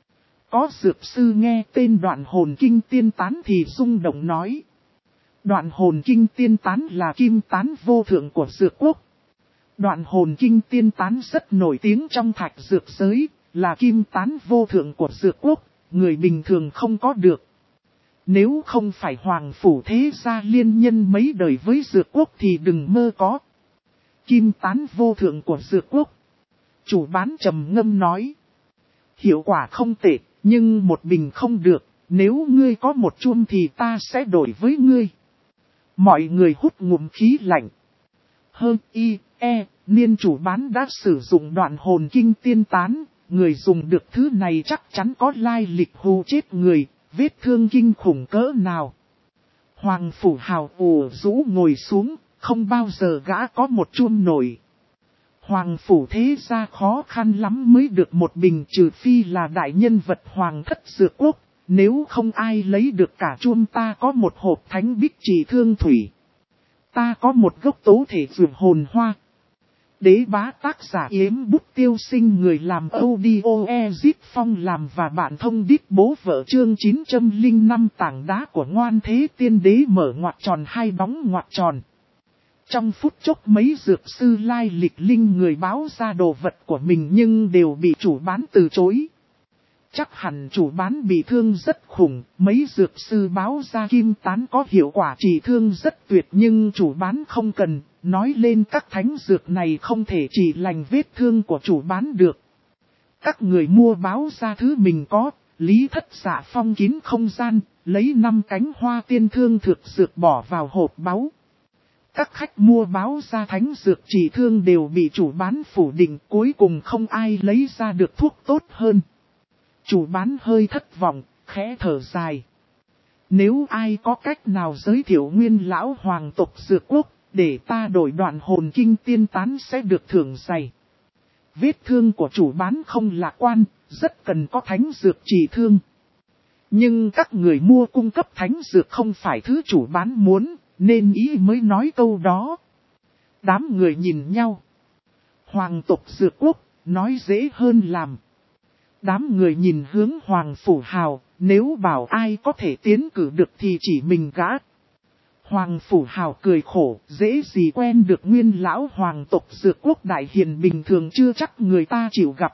Speaker 1: Có dược sư nghe tên đoạn hồn kinh tiên tán thì rung động nói. Đoạn hồn kinh tiên tán là kim tán vô thượng của dược quốc. Đoạn hồn kinh tiên tán rất nổi tiếng trong thạch dược giới, là kim tán vô thượng của dược quốc, người bình thường không có được. Nếu không phải Hoàng Phủ Thế Gia liên nhân mấy đời với dược quốc thì đừng mơ có. Kim tán vô thượng của dược quốc. Chủ bán trầm ngâm nói. Hiệu quả không tệ, nhưng một bình không được, nếu ngươi có một chuông thì ta sẽ đổi với ngươi. Mọi người hút ngụm khí lạnh. Niên chủ bán đã sử dụng đoạn hồn kinh tiên tán, người dùng được thứ này chắc chắn có lai lịch hù chết người, vết thương kinh khủng cỡ nào. Hoàng Phủ Hào ủ rũ ngồi xuống, không bao giờ gã có một chuông nổi. Hoàng Phủ Thế Gia khó khăn lắm mới được một bình, trừ phi là đại nhân vật hoàng thất dược quốc, nếu không ai lấy được cả chuông. Ta có một hộp thánh bích trì thương thủy. Ta có một gốc tố thể vườn hồn hoa. Đế bá tác giả Yếm Bút Tiêu Sinh, người làm audio Ezip Phong làm và bạn thông đít bố vợ chương 905 tảng đá của Ngoan Thế Tiên Đế mở ngoặc tròn hai đóng ngoặc tròn. Trong phút chốc mấy dược sư lai lịch linh người báo ra đồ vật của mình nhưng đều bị chủ bán từ chối. Chắc hẳn chủ bán bị thương rất khủng, mấy dược sư báo ra kim tán có hiệu quả trị thương rất tuyệt nhưng chủ bán không cần, nói lên các thánh dược này không thể trị lành vết thương của chủ bán được. Các người mua báo ra thứ mình có, Lý Thất Dạ phong kín không gian, lấy 5 cánh hoa tiên thương thực dược bỏ vào hộp báu. Các khách mua báo ra thánh dược trị thương đều bị chủ bán phủ định, cuối cùng không ai lấy ra được thuốc tốt hơn. Chủ bán hơi thất vọng, khẽ thở dài. Nếu ai có cách nào giới thiệu nguyên lão hoàng tộc dược quốc, để ta đổi đoạn hồn kinh tiên tán sẽ được thưởng dày. Vết thương của chủ bán không lạc quan, rất cần có thánh dược trị thương. Nhưng các người mua cung cấp thánh dược không phải thứ chủ bán muốn, nên ý mới nói câu đó. Đám người nhìn nhau. Hoàng tộc dược quốc, nói dễ hơn làm. Đám người nhìn hướng Hoàng Phủ Hào, nếu bảo ai có thể tiến cử được thì chỉ mình gã. Hoàng Phủ Hào cười khổ, dễ gì quen được nguyên lão hoàng tộc dược quốc đại hiền bình thường chưa chắc người ta chịu gặp.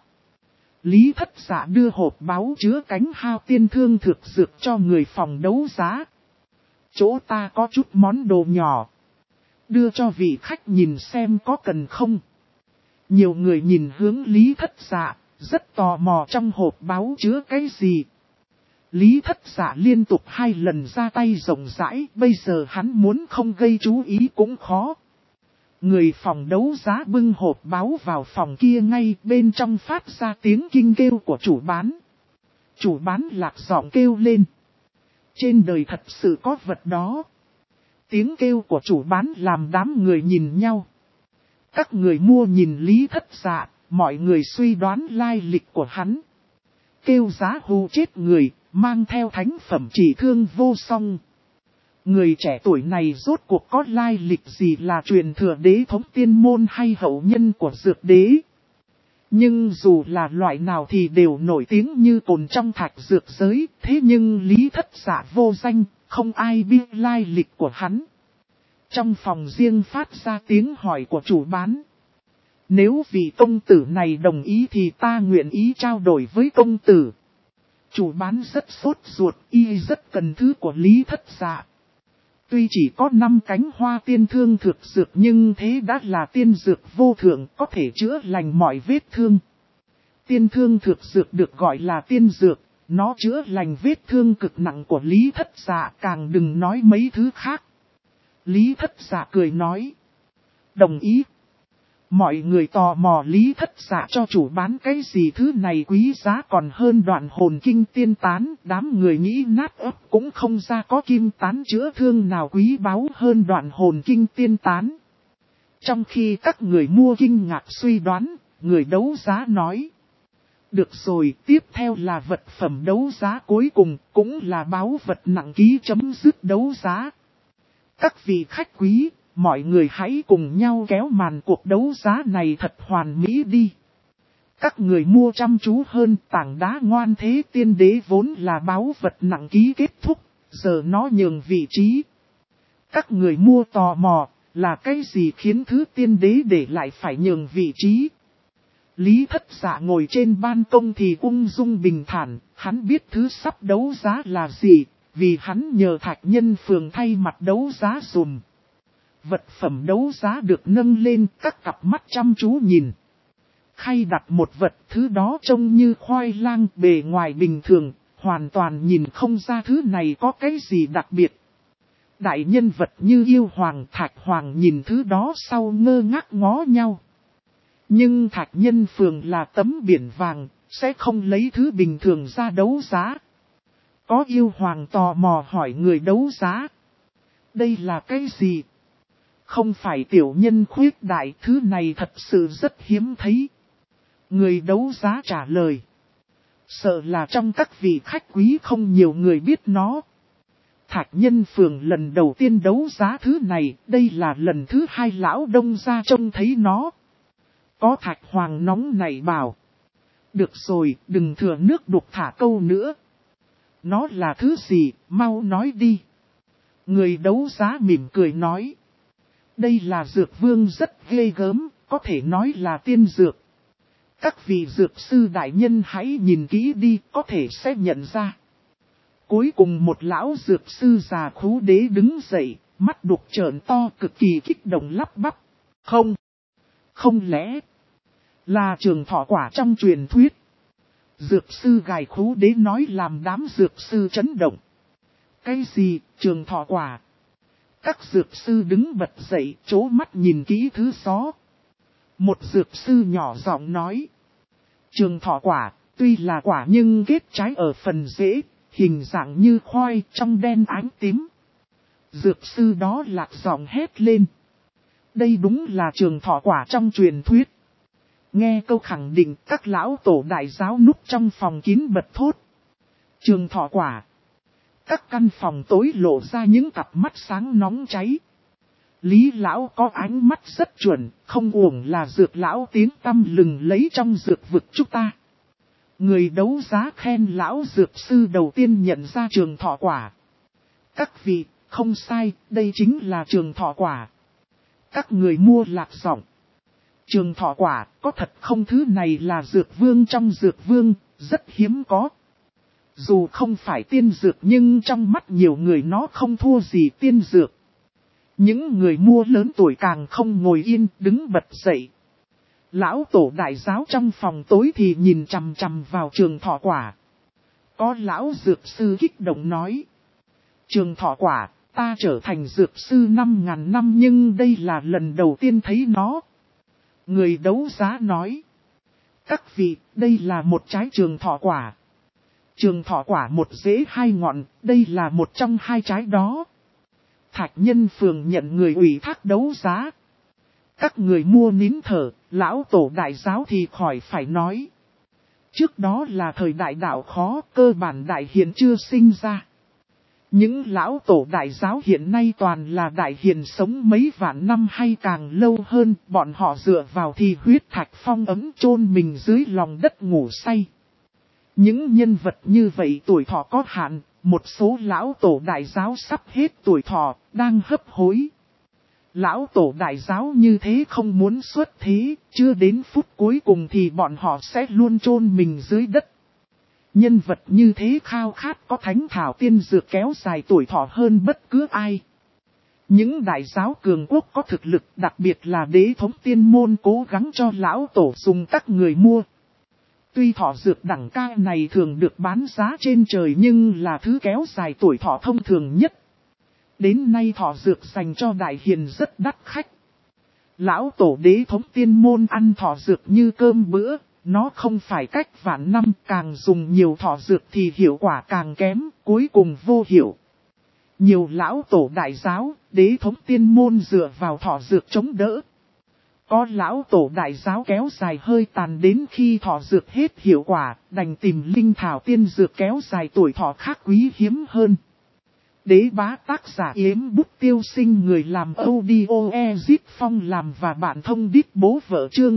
Speaker 1: Lý Thất Dạ đưa hộp báu chứa cánh hao tiên thương thực dược cho người phòng đấu giá. Chỗ ta có chút món đồ nhỏ. Đưa cho vị khách nhìn xem có cần không. Nhiều người nhìn hướng Lý Thất Dạ, rất tò mò trong hộp báu chứa cái gì. Lý Thất Dạ liên tục 2 lần ra tay rộng rãi, bây giờ hắn muốn không gây chú ý cũng khó. Người phòng đấu giá bưng hộp báu vào phòng kia ngay, bên trong phát ra tiếng kinh kêu của chủ bán. Chủ bán lạc giọng kêu lên. Trên đời thật sự có vật đó. Tiếng kêu của chủ bán làm đám người nhìn nhau. Các người mua nhìn Lý Thất Dạ, mọi người suy đoán lai lịch của hắn. Kêu giá hù chết người, mang theo thánh phẩm trị thương vô song. Người trẻ tuổi này rốt cuộc có lai lịch gì, là truyền thừa đế thống tiên môn hay hậu nhân của dược đế. Nhưng dù là loại nào thì đều nổi tiếng như cồn trong thạch dược giới, thế nhưng Lý Thất Dạ vô danh, không ai biết lai lịch của hắn. Trong phòng riêng phát ra tiếng hỏi của chủ bán. Nếu vị công tử này đồng ý thì ta nguyện ý trao đổi với công tử. Chủ bán rất sốt ruột, y rất cần thứ của Lý Thất Dạ. Tuy chỉ có 5 cánh hoa tiên thương thực dược nhưng thế đã là tiên dược vô thượng, có thể chữa lành mọi vết thương. Tiên thương thực dược được gọi là tiên dược, nó chữa lành vết thương cực nặng của Lý Thất Dạ, càng đừng nói mấy thứ khác. Lý Thất Dạ cười nói. Đồng ý. Mọi người tò mò Lý Thất Dạ cho chủ bán cái gì, thứ này quý giá còn hơn đoạn hồn kinh tiên tán. Đám người nghĩ nát ấp cũng không ra có kim tán chữa thương nào quý báu hơn đoạn hồn kinh tiên tán. Trong khi các người mua kinh ngạc suy đoán, người đấu giá nói. Được rồi, tiếp theo là vật phẩm đấu giá cuối cùng, cũng là báu vật nặng ký chấm dứt đấu giá. Các vị khách quý, mọi người hãy cùng nhau kéo màn cuộc đấu giá này thật hoàn mỹ đi. Các người mua chăm chú hơn, tảng đá ngoan thế tiên đế vốn là báu vật nặng ký kết thúc, giờ nó nhường vị trí. Các người mua tò mò, là cái gì khiến thứ tiên đế để lại phải nhường vị trí? Lý Thất Dạ ngồi trên ban công thì ung dung bình thản, hắn biết thứ sắp đấu giá là gì, vì hắn nhờ Thạch Nhân Phường thay mặt đấu giá dùm. Vật phẩm đấu giá được nâng lên, các cặp mắt chăm chú nhìn. Khay đặt một vật, thứ đó trông như khoai lang, bề ngoài bình thường, hoàn toàn nhìn không ra thứ này có cái gì đặc biệt. Đại nhân vật như yêu hoàng, Thạch Hoàng nhìn thứ đó sau ngơ ngác ngó nhau. Nhưng Thạch Nhân Phường là tấm biển vàng, sẽ không lấy thứ bình thường ra đấu giá. Có yêu hoàng tò mò hỏi người đấu giá. Đây là cái gì? Không phải tiểu nhân khuyết đại, thứ này thật sự rất hiếm thấy. Người đấu giá trả lời. Sợ là trong các vị khách quý không nhiều người biết nó. Thạch Nhân Phường lần đầu tiên đấu giá thứ này, đây là lần thứ 2 lão đông ra trông thấy nó. Có Thạch Hoàng nóng nảy bảo. Được rồi, đừng thừa nước đục thả câu nữa. Nó là thứ gì, mau nói đi. Người đấu giá mỉm cười nói. Đây là dược vương rất ghê gớm, có thể nói là tiên dược. Các vị dược sư đại nhân hãy nhìn kỹ đi, có thể sẽ nhận ra. Cuối cùng một lão dược sư già khú đế đứng dậy, mắt đục trợn to cực kỳ kích động lắp bắp. Không lẽ là trường thọ quả trong truyền thuyết? Dược sư gài khú đế nói làm đám dược sư chấn động. Cái gì, trường thọ quả? Các dược sư đứng bật dậy, chố mắt nhìn kỹ thứ xó. Một dược sư nhỏ giọng nói. Trường thọ quả, tuy là quả nhưng kết trái ở phần rễ, hình dạng như khoai trong đen ánh tím. Dược sư đó lạc giọng hét lên. Đây đúng là trường thọ quả trong truyền thuyết. Nghe câu khẳng định các lão tổ đại giáo núp trong phòng kín bật thốt. Trường thọ quả. Các căn phòng tối lộ ra những cặp mắt sáng nóng cháy. Lý lão có ánh mắt rất chuẩn, không uổng là dược lão tiếng tăm lừng lấy trong dược vực chúng ta. Người đấu giá khen lão dược sư đầu tiên nhận ra trường thọ quả. Các vị, không sai, đây chính là trường thọ quả. Các người mua lạc giọng. Trường thọ quả, có thật không, thứ này là dược vương trong dược vương, rất hiếm có. Dù không phải tiên dược nhưng trong mắt nhiều người nó không thua gì tiên dược. Những người mua lớn tuổi càng không ngồi yên, đứng bật dậy. Lão tổ đại giáo trong phòng tối thì nhìn chằm chằm vào trường thọ quả. Có lão dược sư kích động nói. Trường thọ quả, ta trở thành dược sư 5.000 năm nhưng đây là lần đầu tiên thấy nó. Người đấu giá nói. Các vị, đây là một trái trường thọ quả. Trường thọ quả một rễ hai ngọn, đây là một trong hai trái đó. Thạch Nhân Phường nhận người ủy thác đấu giá. Các người mua nín thở, lão tổ đại giáo thì khỏi phải nói. Trước đó là thời đại đạo khó, cơ bản đại hiền chưa sinh ra. Những lão tổ đại giáo hiện nay toàn là đại hiền sống mấy vạn năm hay càng lâu hơn, bọn họ dựa vào thì huyết thạch phong ấm chôn mình dưới lòng đất ngủ say. Những nhân vật như vậy tuổi thọ có hạn, một số lão tổ đại giáo sắp hết tuổi thọ, đang hấp hối. Lão tổ đại giáo như thế không muốn xuất thế, chưa đến phút cuối cùng thì bọn họ sẽ luôn chôn mình dưới đất. Nhân vật như thế khao khát có thánh thảo tiên dược kéo dài tuổi thọ hơn bất cứ ai. Những đại giáo cường quốc có thực lực, đặc biệt là đế thống tiên môn cố gắng cho lão tổ dùng các người mua. Tuy thọ dược đẳng ca này thường được bán giá trên trời nhưng là thứ kéo dài tuổi thọ thông thường nhất. Đến nay thọ dược dành cho đại hiền rất đắt khách. Lão tổ đế thống tiên môn ăn thọ dược như cơm bữa, nó không phải cách vạn năm, càng dùng nhiều thọ dược thì hiệu quả càng kém, cuối cùng vô hiệu. Nhiều lão tổ đại giáo, đế thống tiên môn dựa vào thọ dược chống đỡ. Có lão tổ đại giáo kéo dài hơi tàn đến khi thọ dược hết hiệu quả, đành tìm linh thảo tiên dược kéo dài tuổi thọ khác quý hiếm hơn. Đế bá tác giả Yếm Bút Tiêu Sinh, người làm audio Ezip Phong làm và bạn thông đít bố vợ chương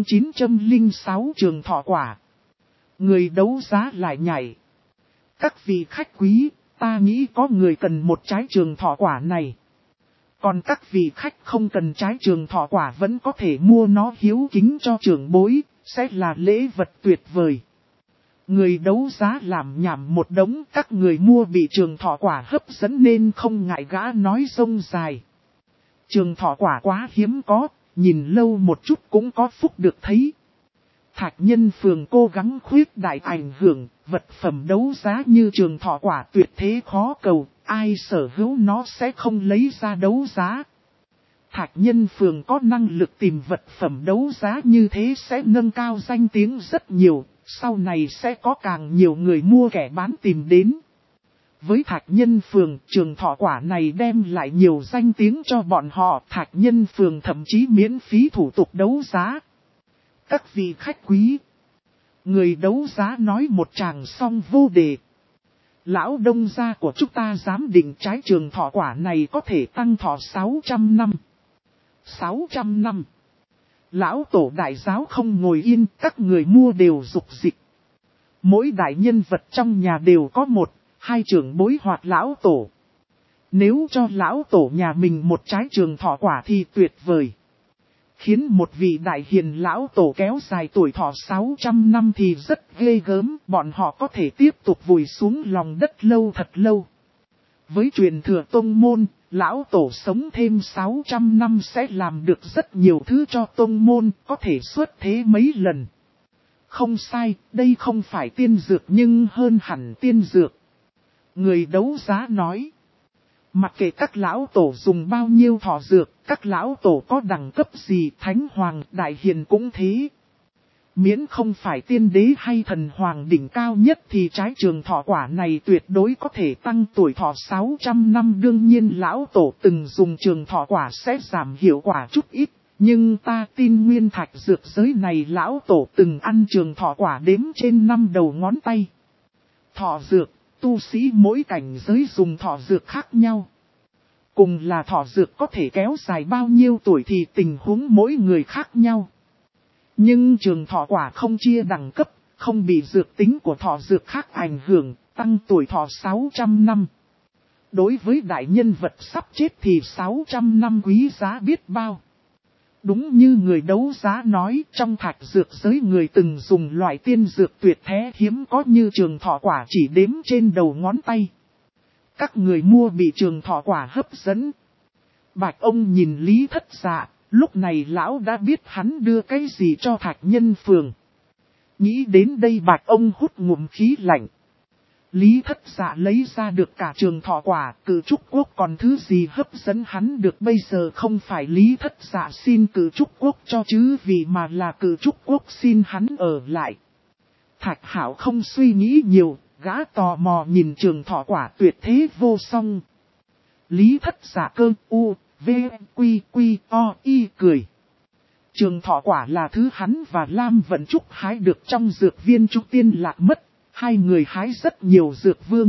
Speaker 1: 906 trường thọ quả. Người đấu giá lại nhảy. Các vị khách quý, ta nghĩ có người cần một trái trường thọ quả này. Còn các vị khách không cần trái trường thọ quả vẫn có thể mua nó hiếu kính cho trưởng bối, sẽ là lễ vật tuyệt vời. Người đấu giá làm nhảm một đống, các người mua bị trường thọ quả hấp dẫn nên không ngại gã nói rông dài. Trường thọ quả quá hiếm có, nhìn lâu một chút cũng có phúc được thấy. Thạch Nhân Phường cố gắng khuyết đại ảnh hưởng, vật phẩm đấu giá như trường thọ quả tuyệt thế khó cầu, ai sở hữu nó sẽ không lấy ra đấu giá. Thạch Nhân Phường có năng lực tìm vật phẩm đấu giá như thế sẽ nâng cao danh tiếng rất nhiều, sau này sẽ có càng nhiều người mua kẻ bán tìm đến. Với Thạch Nhân Phường, trường thọ quả này đem lại nhiều danh tiếng cho bọn họ, Thạch Nhân Phường thậm chí miễn phí thủ tục đấu giá. Các vị khách quý, người đấu giá nói một tràng xong vô đề. Lão đông gia của chúng ta dám định trái trường thọ quả này có thể tăng thọ 600 năm. 600 năm. Lão tổ đại giáo không ngồi yên, các người mua đều rục dịch. Mỗi đại nhân vật trong nhà đều có một, hai trưởng bối hoặc lão tổ. Nếu cho lão tổ nhà mình một trái trường thọ quả thì tuyệt vời. Khiến một vị đại hiền lão tổ kéo dài tuổi thọ 600 năm thì rất ghê gớm, bọn họ có thể tiếp tục vùi xuống lòng đất lâu thật lâu. Với truyền thừa tông môn, lão tổ sống thêm 600 năm sẽ làm được rất nhiều thứ cho tông môn, có thể xuất thế mấy lần. Không sai, đây không phải tiên dược nhưng hơn hẳn tiên dược. Người đấu giá nói. Mặc kệ các lão tổ dùng bao nhiêu thọ dược, các lão tổ có đẳng cấp gì, thánh hoàng, đại hiền cũng thế. Miễn không phải tiên đế hay thần hoàng đỉnh cao nhất thì trái trường thọ quả này tuyệt đối có thể tăng tuổi thọ 600 năm. Đương nhiên lão tổ từng dùng trường thọ quả sẽ giảm hiệu quả chút ít. Nhưng ta tin nguyên thạch dược giới này lão tổ từng ăn trường thọ quả đếm trên 5 đầu ngón tay. Thọ dược, tu sĩ mỗi cảnh giới dùng thọ dược khác nhau. Cùng là thọ dược có thể kéo dài bao nhiêu tuổi thì tình huống mỗi người khác nhau. Nhưng trường thọ quả không chia đẳng cấp, không bị dược tính của thọ dược khác ảnh hưởng, tăng tuổi thọ 600 năm. Đối với đại nhân vật sắp chết thì 600 năm quý giá biết bao. Đúng như người đấu giá nói, trong thạch dược giới người từng dùng loại tiên dược tuyệt thế hiếm có như trường thọ quả chỉ đếm trên đầu ngón tay. Các người mua bị trường thọ quả hấp dẫn. Bạch ông nhìn Lý Thất Dạ, lúc này lão đã biết hắn đưa cái gì cho Thạch Nhân Phường. Nghĩ đến đây Bạch ông hút ngụm khí lạnh. Lý Thất Dạ lấy ra được cả trường thọ quả, Cử Trúc Quốc còn thứ gì hấp dẫn hắn được bây giờ không phải Lý Thất Dạ xin Cử Trúc Quốc cho chứ vì mà là Cử Trúc Quốc xin hắn ở lại. Thạch Hảo không suy nghĩ nhiều, gã tò mò nhìn trường thọ quả tuyệt thế vô song. Lý Thất Dạ cơ u, v, quy, quy, o, y cười. Trường thọ quả là thứ hắn và Lam Vận Trúc hái được trong dược viên Trúc Tiên Lạc Mất. Hai người hái rất nhiều dược vương.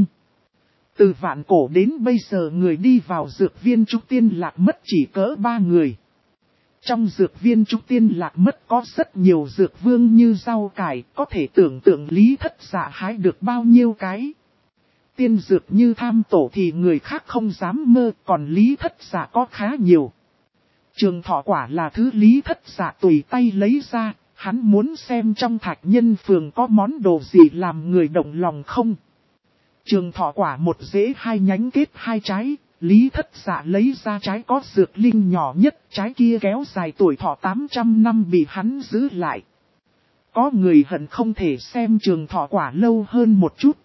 Speaker 1: Từ vạn cổ đến bây giờ người đi vào dược viên Trúc Tiên Lạc Mất chỉ cỡ 3 người. Trong dược viên Trúc Tiên Lạc Mất có rất nhiều dược vương như rau cải, có thể tưởng tượng Lý Thất Dạ hái được bao nhiêu cái. Tiên dược như tham tổ thì người khác không dám mơ, còn Lý Thất Dạ có khá nhiều. Trường thọ quả là thứ Lý Thất Dạ tùy tay lấy ra. Hắn muốn xem trong Thạch Nhân Phường có món đồ gì làm người động lòng không. Trường thọ quả một rễ 2 nhánh kết 2 trái, Lý Thất Dạ lấy ra trái có dược linh nhỏ nhất, trái kia kéo dài tuổi thọ 800 năm bị hắn giữ lại. Có người hận không thể xem trường thọ quả lâu hơn một chút.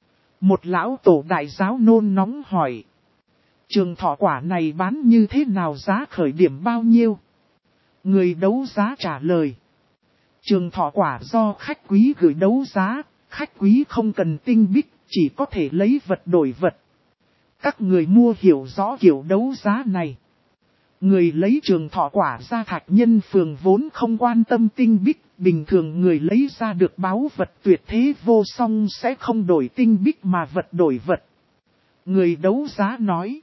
Speaker 1: Một lão tổ đại giáo nôn nóng hỏi. Trường thọ quả này bán như thế nào, giá khởi điểm bao nhiêu? Người đấu giá trả lời. Trường thọ quả do khách quý gửi đấu giá, khách quý không cần tinh bích, chỉ có thể lấy vật đổi vật. Các người mua hiểu rõ kiểu đấu giá này. Người lấy trường thọ quả ra Thạch Nhân Phường vốn không quan tâm tinh bích, bình thường người lấy ra được báu vật tuyệt thế vô song sẽ không đổi tinh bích mà vật đổi vật. Người đấu giá nói.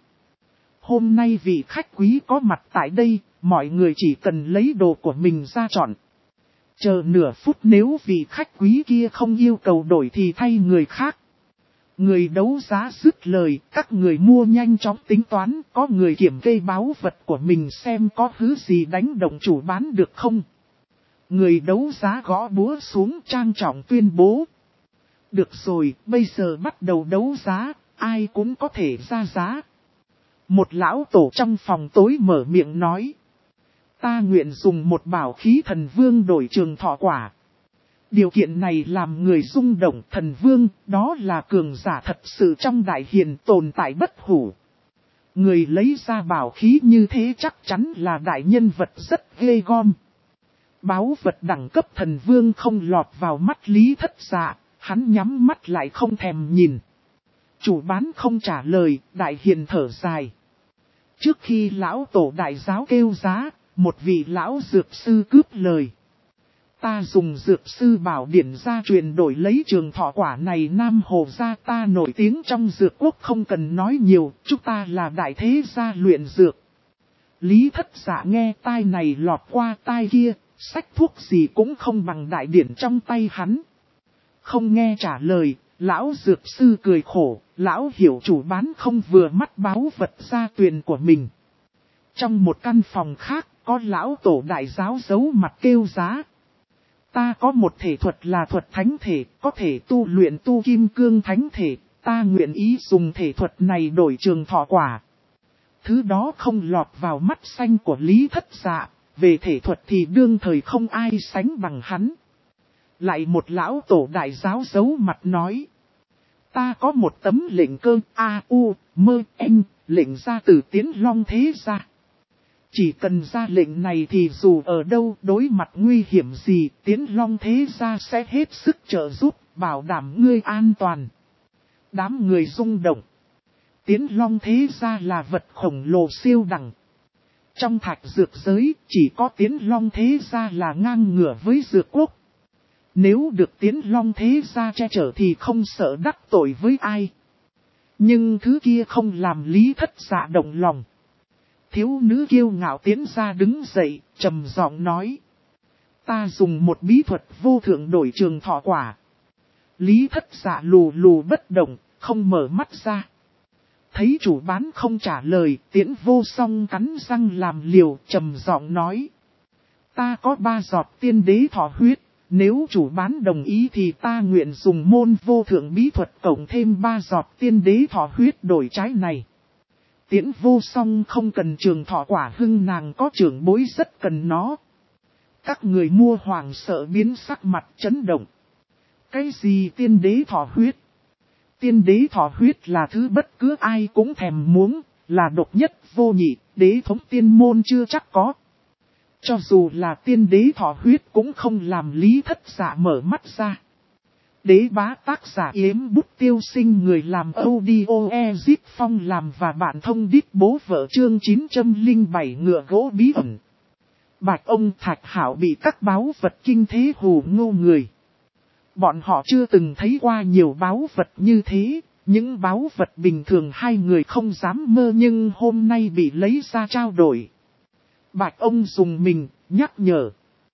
Speaker 1: Hôm nay vị khách quý có mặt tại đây, mọi người chỉ cần lấy đồ của mình ra chọn. Chờ nửa phút nếu vị khách quý kia không yêu cầu đổi thì thay người khác. Người đấu giá dứt lời, các người mua nhanh chóng tính toán, có người kiểm kê báu vật của mình xem có thứ gì đánh động chủ bán được không. Người đấu giá gõ búa xuống trang trọng tuyên bố. Được rồi, bây giờ bắt đầu đấu giá, ai cũng có thể ra giá. Một lão tổ trong phòng tối mở miệng nói. Ta nguyện dùng một bảo khí thần vương đổi trường thọ quả. Điều kiện này làm người rung động. Thần vương, đó là cường giả thật sự trong đại hiền tồn tại bất hủ. Người lấy ra bảo khí như thế chắc chắn là đại nhân vật rất ghê gom. Báu vật đẳng cấp thần vương không lọt vào mắt Lý Thất Dạ, hắn nhắm mắt lại không thèm nhìn. Chủ bán không trả lời, đại hiền thở dài. Trước khi lão tổ đại giáo kêu giá, một vị lão dược sư cướp lời. Ta dùng dược sư bảo điển gia truyền đổi lấy trường thọ quả này, Nam Hồ gia ta nổi tiếng trong dược quốc không cần nói nhiều, chúng ta là đại thế gia luyện dược. Lý Thất Dạ nghe tai này lọt qua tai kia, sách thuốc gì cũng không bằng đại điển trong tay hắn. Không nghe trả lời, Lão dược sư cười khổ, lão hiểu chủ bán không vừa mắt báu vật gia tuyền của mình. Trong một căn phòng khác, có lão tổ đại giáo giấu mặt kêu giá. Ta có một thể thuật là thuật thánh thể, có thể tu luyện tu kim cương thánh thể, ta nguyện ý dùng thể thuật này đổi trường thọ quả. Thứ đó không lọt vào mắt xanh của Lý Thất Dạ, về thể thuật thì đương thời không ai sánh bằng hắn. Lại một lão tổ đại giáo giấu mặt nói. Ta có một tấm lệnh cơ lệnh ra từ Tiến Long thế gia. Chỉ cần ra lệnh này thì dù ở đâu đối mặt nguy hiểm gì, Tiến Long thế gia sẽ hết sức trợ giúp, bảo đảm ngươi an toàn. Đám người rung động. Tiến Long thế gia là vật khổng lồ siêu đẳng. Trong thạch dược giới, chỉ có Tiến Long thế gia là ngang ngửa với dược quốc. Nếu được Tiến Long thế gia che chở thì không sợ đắc tội với ai. Nhưng thứ kia không làm Lý Thất Dạ động lòng. Thiếu nữ kiêu ngạo tiến ra đứng dậy, trầm giọng nói. Ta dùng một bí thuật vô thượng đổi trường thọ quả. Lý Thất Dạ lù lù bất động, không mở mắt ra. Thấy chủ bán không trả lời, Tiễn Vô Song cắn răng làm liều, trầm giọng nói. Ta có 3 giọt tiên đế thọ huyết, nếu chủ bán đồng ý thì ta nguyện dùng môn vô thượng bí thuật cộng thêm 3 giọt tiên đế thọ huyết đổi trái này. Tiễn Vô Song không cần trường thọ quả, hưng nàng có trưởng bối rất cần nó. Các người mua hoàng sợ biến sắc mặt chấn động. Cái gì tiên đế thọ huyết? Tiên đế thọ huyết là thứ bất cứ ai cũng thèm muốn, là độc nhất vô nhị, đế thống tiên môn chưa chắc có. Cho dù là tiên đế thọ huyết cũng không làm Lý Thất Dạ mở mắt ra. Đế bá tác giả Yếm Bút Tiêu Sinh, người làm audio Ezip Phong làm và bạn thông đít bố vợ chương 907 ngựa gỗ bí ẩn. Bạch ông Thạch Hảo bị các báu vật kinh thế hù ngô người. Bọn họ chưa từng thấy qua nhiều báu vật như thế, những báu vật bình thường hai người không dám mơ nhưng hôm nay bị lấy ra trao đổi. Bạch ông dùng mình, nhắc nhở.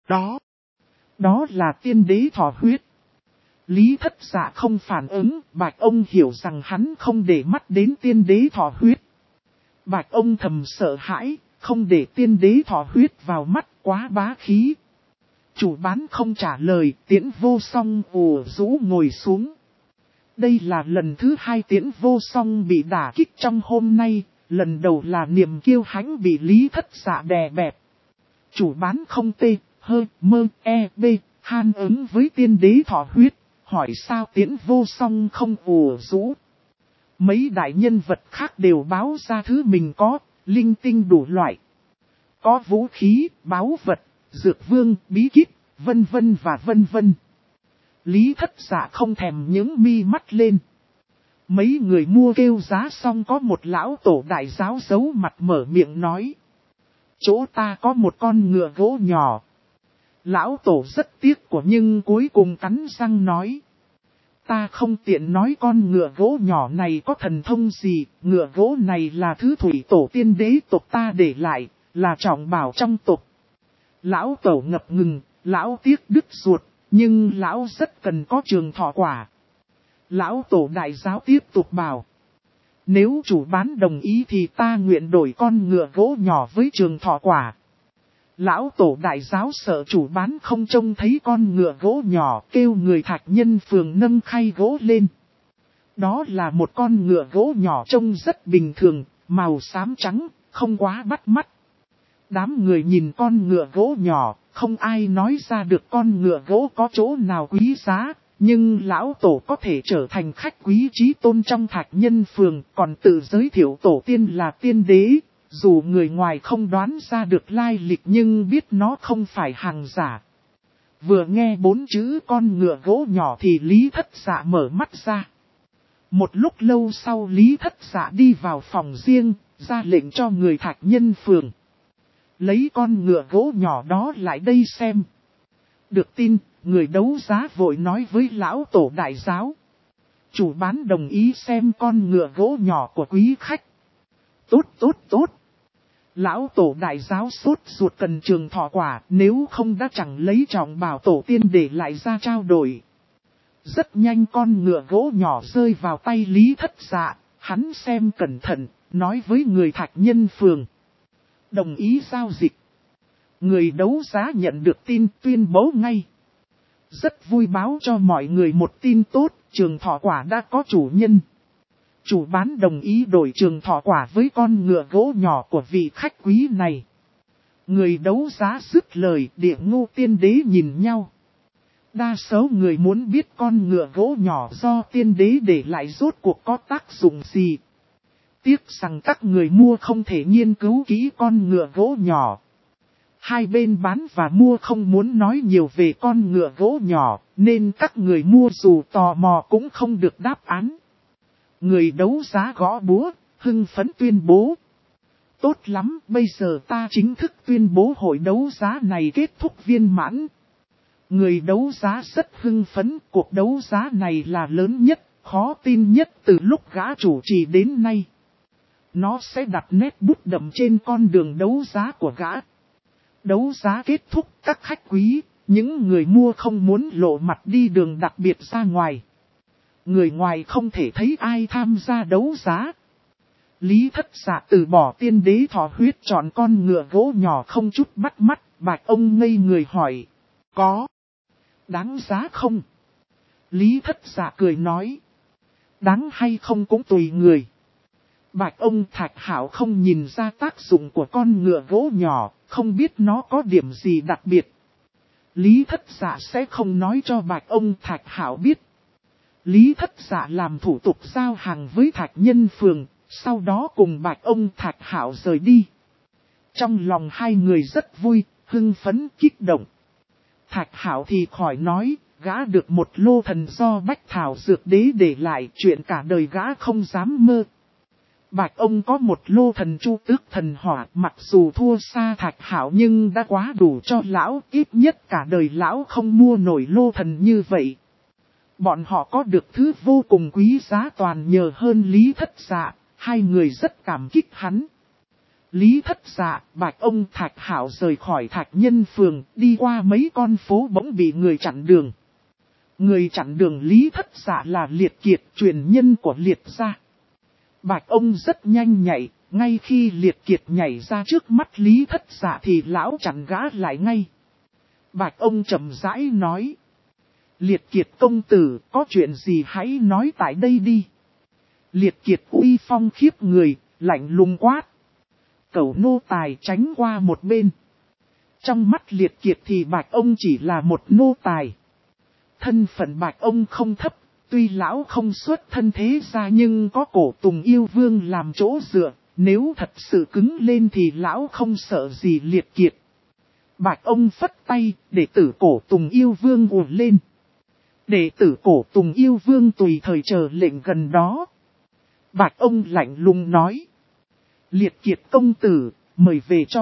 Speaker 1: Đó là tiên đế thọ huyết. Lý Thất Dạ không phản ứng, Bạch ông hiểu rằng hắn không để mắt đến tiên đế thọ huyết. Bạch ông thầm sợ hãi, không để tiên đế thọ huyết vào mắt, quá bá khí. Chủ bán không trả lời, Tiễn Vô Song ù rũ ngồi xuống. Đây là lần thứ 2 Tiễn Vô Song bị đả kích trong hôm nay, lần đầu là niềm kiêu hãnh bị Lý Thất Dạ đè bẹp. Chủ bán không han ứng với tiên đế thọ huyết, hỏi sao Tiễn Vô Song không ù rũ. Mấy đại nhân vật khác đều báo ra thứ mình có, linh tinh đủ loại. Có vũ khí, báu vật, dược vương, bí kíp, vân vân và vân vân. Lý Thất Dạ không thèm những mi mắt lên. Mấy người mua kêu giá xong có một lão tổ đại giáo giấu mặt mở miệng nói. Chỗ ta có một con ngựa gỗ nhỏ. Lão tổ rất tiếc của nhưng cuối cùng cắn răng nói. Ta không tiện nói con ngựa gỗ nhỏ này có thần thông gì, ngựa gỗ này là thứ thủy tổ tiên đế tộc ta để lại, là trọng bảo trong tộc. Lão tổ ngập ngừng, lão tiếc đứt ruột, nhưng lão rất cần có trường thọ quả. Lão tổ đại giáo tiếp tục bảo. Nếu chủ bán đồng ý thì ta nguyện đổi con ngựa gỗ nhỏ với trường thọ quả. Lão tổ đại giáo sợ chủ bán không trông thấy con ngựa gỗ nhỏ, kêu người Thạch Nhân phường nâng khay gỗ lên. Đó là một con ngựa gỗ nhỏ trông rất bình thường, màu xám trắng, không quá bắt mắt. Đám người nhìn con ngựa gỗ nhỏ, không ai nói ra được con ngựa gỗ có chỗ nào quý giá, nhưng lão tổ có thể trở thành khách quý chí tôn trong Thạch Nhân phường, còn tự giới thiệu tổ tiên là tiên đế. Dù người ngoài không đoán ra được lai lịch nhưng biết nó không phải hàng giả. Vừa nghe 4 chữ con ngựa gỗ nhỏ thì Lý Thất Dạ mở mắt ra. Một lúc lâu sau Lý Thất Dạ đi vào phòng riêng, ra lệnh cho người Thạch Nhân phường. Lấy con ngựa gỗ nhỏ đó lại đây xem. Được tin, người đấu giá vội nói với lão tổ đại giáo. Chủ bán đồng ý xem con ngựa gỗ nhỏ của quý khách. Tốt. Lão tổ đại giáo sốt ruột cần trường thọ quả, nếu không đã chẳng lấy trọng bảo tổ tiên để lại ra trao đổi. Rất nhanh con ngựa gỗ nhỏ rơi vào tay Lý Thất Dạ, hắn xem cẩn thận, nói với người Thạch Nhân Phường. Đồng ý giao dịch. Người đấu giá nhận được tin tuyên bố ngay. Rất vui báo cho mọi người một tin tốt, trường thọ quả đã có chủ nhân. Chủ bán đồng ý đổi trường thọ quả với con ngựa gỗ nhỏ của vị khách quý này. Người đấu giá dứt lời, Địa Ngô Tiên Đế nhìn nhau. Đa số người muốn biết con ngựa gỗ nhỏ do tiên đế để lại rốt cuộc có tác dụng gì. Tiếc rằng các người mua không thể nghiên cứu kỹ con ngựa gỗ nhỏ. Hai bên bán và mua không muốn nói nhiều về con ngựa gỗ nhỏ, nên các người mua dù tò mò cũng không được đáp án. Người đấu giá gõ búa, hưng phấn tuyên bố. Tốt lắm, bây giờ ta chính thức tuyên bố hội đấu giá này kết thúc viên mãn. Người đấu giá rất hưng phấn, cuộc đấu giá này là lớn nhất, khó tin nhất từ lúc gã chủ trì đến nay. Nó sẽ đặt nét bút đậm trên con đường đấu giá của gã. Đấu giá kết thúc, các khách quý, những người mua không muốn lộ mặt đi đường đặc biệt ra ngoài. Người ngoài không thể thấy ai tham gia đấu giá. Lý Thất Dạ từ bỏ tiên đế thọ huyết chọn con ngựa gỗ nhỏ không chút bắt mắt, Bạch ông ngây người hỏi. Có. Đáng giá không? Lý Thất Dạ cười nói. Đáng hay không cũng tùy người. Bạch ông Thạch Hảo không nhìn ra tác dụng của con ngựa gỗ nhỏ, không biết nó có điểm gì đặc biệt. Lý Thất Dạ sẽ không nói cho Bạch ông Thạch Hảo biết. Lý Thất Dạ làm thủ tục giao hàng với Thạch Nhân Phường, sau đó cùng Bạch ông Thạch Hảo rời đi. Trong lòng hai người rất vui, hưng phấn kích động. Thạch Hảo thì khỏi nói, gã được một lô thần do Bách Thảo Dược Đế để lại, chuyện cả đời gã không dám mơ. Bạch ông có một lô thần chu tước thần hỏa, mặc dù thua xa Thạch Hảo nhưng đã quá đủ cho lão, ít nhất cả đời lão không mua nổi lô thần như vậy. Bọn họ có được thứ vô cùng quý giá toàn nhờ hơn Lý Thất Dạ, hai người rất cảm kích hắn. Lý Thất Dạ, Bạch ông Thạch Hảo rời khỏi Thạch Nhân Phường, đi qua mấy con phố bỗng bị người chặn đường. Người chặn đường Lý Thất Dạ là Liệt Kiệt, truyền nhân của Liệt gia. Bạch ông rất nhanh nhạy, ngay khi Liệt Kiệt nhảy ra trước mắt Lý Thất Dạ thì lão chặn gã lại ngay. Bạch ông chậm rãi nói. Liệt Kiệt công tử, có chuyện gì hãy nói tại đây đi. Liệt Kiệt uy phong khiếp người, lạnh lùng quát. Cẩu nô tài tránh qua một bên. Trong mắt Liệt Kiệt thì Bạch ông chỉ là một nô tài. Thân phận Bạch ông không thấp, tuy lão không xuất thân thế gia nhưng có Cổ Tùng Yêu Vương làm chỗ dựa, nếu thật sự cứng lên thì lão không sợ gì Liệt Kiệt. Bạch ông phất tay, đệ tử Cổ Tùng Yêu Vương ùa lên. Đệ tử Cổ Tùng Yêu Vương tùy thời chờ lệnh gần đó. Bạch ông lạnh lùng nói. Liệt Kiệt công tử, mời về cho.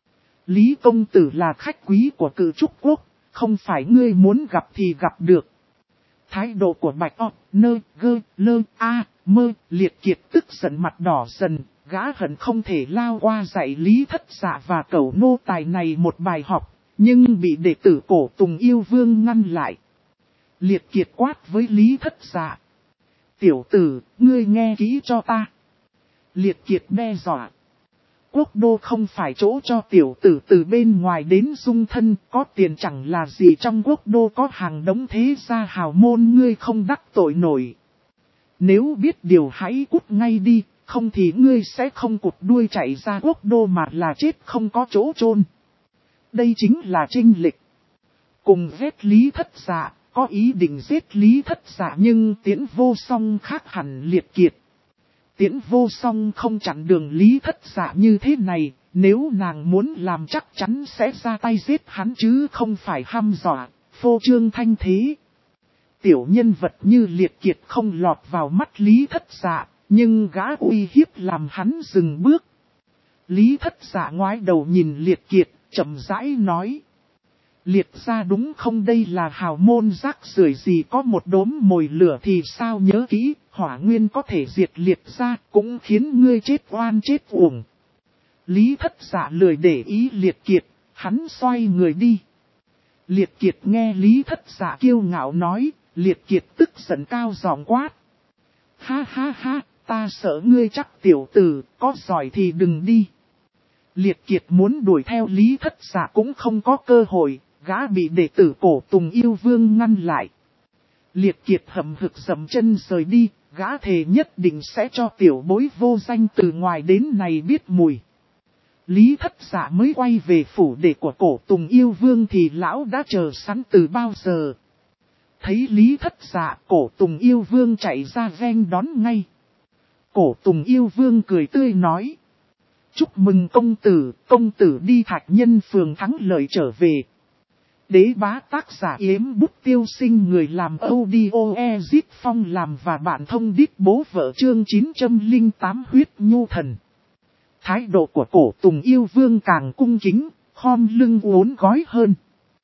Speaker 1: Lý công tử là khách quý của Cự Trúc Quốc, không phải ngươi muốn gặp thì gặp được. Thái độ của Bạch O, Nơ, Gơ, Lơ, A, Mơ, Liệt Kiệt tức giận mặt đỏ dần, gã hận không thể lao qua dạy Lý Thất Dạ và cẩu nô tài này một bài học, nhưng bị đệ tử Cổ Tùng Yêu Vương ngăn lại. Liệt Kiệt quát với Lý Thất Dạ. Tiểu tử, ngươi nghe kỹ cho ta. Liệt Kiệt đe dọa. Quốc đô không phải chỗ cho tiểu tử từ bên ngoài đến dung thân, có tiền chẳng là gì, trong quốc đô có hàng đống thế gia hào môn ngươi không đắc tội nổi. Nếu biết điều hãy cút ngay đi, không thì ngươi sẽ không cụt đuôi chạy ra quốc đô mà là chết không có chỗ chôn. Đây chính là chênh lệch. Cùng ghét Lý Thất Dạ, có ý định giết Lý Thất Dạ nhưng Tiễn Vô Song khác hẳn Liệt Kiệt. Tiễn Vô Song không chặn đường Lý Thất Dạ như thế này, nếu nàng muốn làm chắc chắn sẽ ra tay giết hắn chứ không phải hăm dọa, phô trương thanh thế. Tiểu nhân vật như Liệt Kiệt không lọt vào mắt Lý Thất Dạ, nhưng gã uy hiếp làm hắn dừng bước. Lý Thất Dạ ngoái đầu nhìn Liệt Kiệt, chậm rãi nói. Liệt gia đúng không, đây là hào môn rác rưởi gì, có một đốm mồi lửa thì sao, nhớ kỹ, hỏa nguyên có thể diệt Liệt gia, cũng khiến ngươi chết oan chết uổng. Lý Thất Dạ lười để ý Liệt Kiệt, hắn xoay người đi. Liệt Kiệt nghe Lý Thất Dạ kiêu ngạo nói, Liệt Kiệt tức giận cao giọng quát. Ha ha ha, ta sợ ngươi chắc tiểu tử, có giỏi thì đừng đi. Liệt Kiệt muốn đuổi theo Lý Thất Dạ cũng không có cơ hội, gã bị đệ tử Cổ Tùng Yêu Vương ngăn lại. Liệt Kiệt hậm hực dậm chân rời đi, gã thề nhất định sẽ cho tiểu bối vô danh từ ngoài đến này biết mùi. Lý Thất Dạ mới quay về phủ đệ của Cổ Tùng Yêu Vương thì lão đã chờ sẵn từ bao giờ. Thấy Lý Thất Dạ, Cổ Tùng Yêu Vương chạy ra ven đón ngay. Cổ Tùng Yêu Vương cười tươi nói. Chúc mừng công tử đi Thạch Nhân Phường thắng lợi trở về. Đế bá tác giả Yếm Bút Tiêu Sinh, người làm audio Ezip Phong làm và bạn thông đít bố vợ chương 908 huyết nhu thần. Thái độ của Cổ Tùng Yêu Vương càng cung kính, khom lưng uốn gói hơn.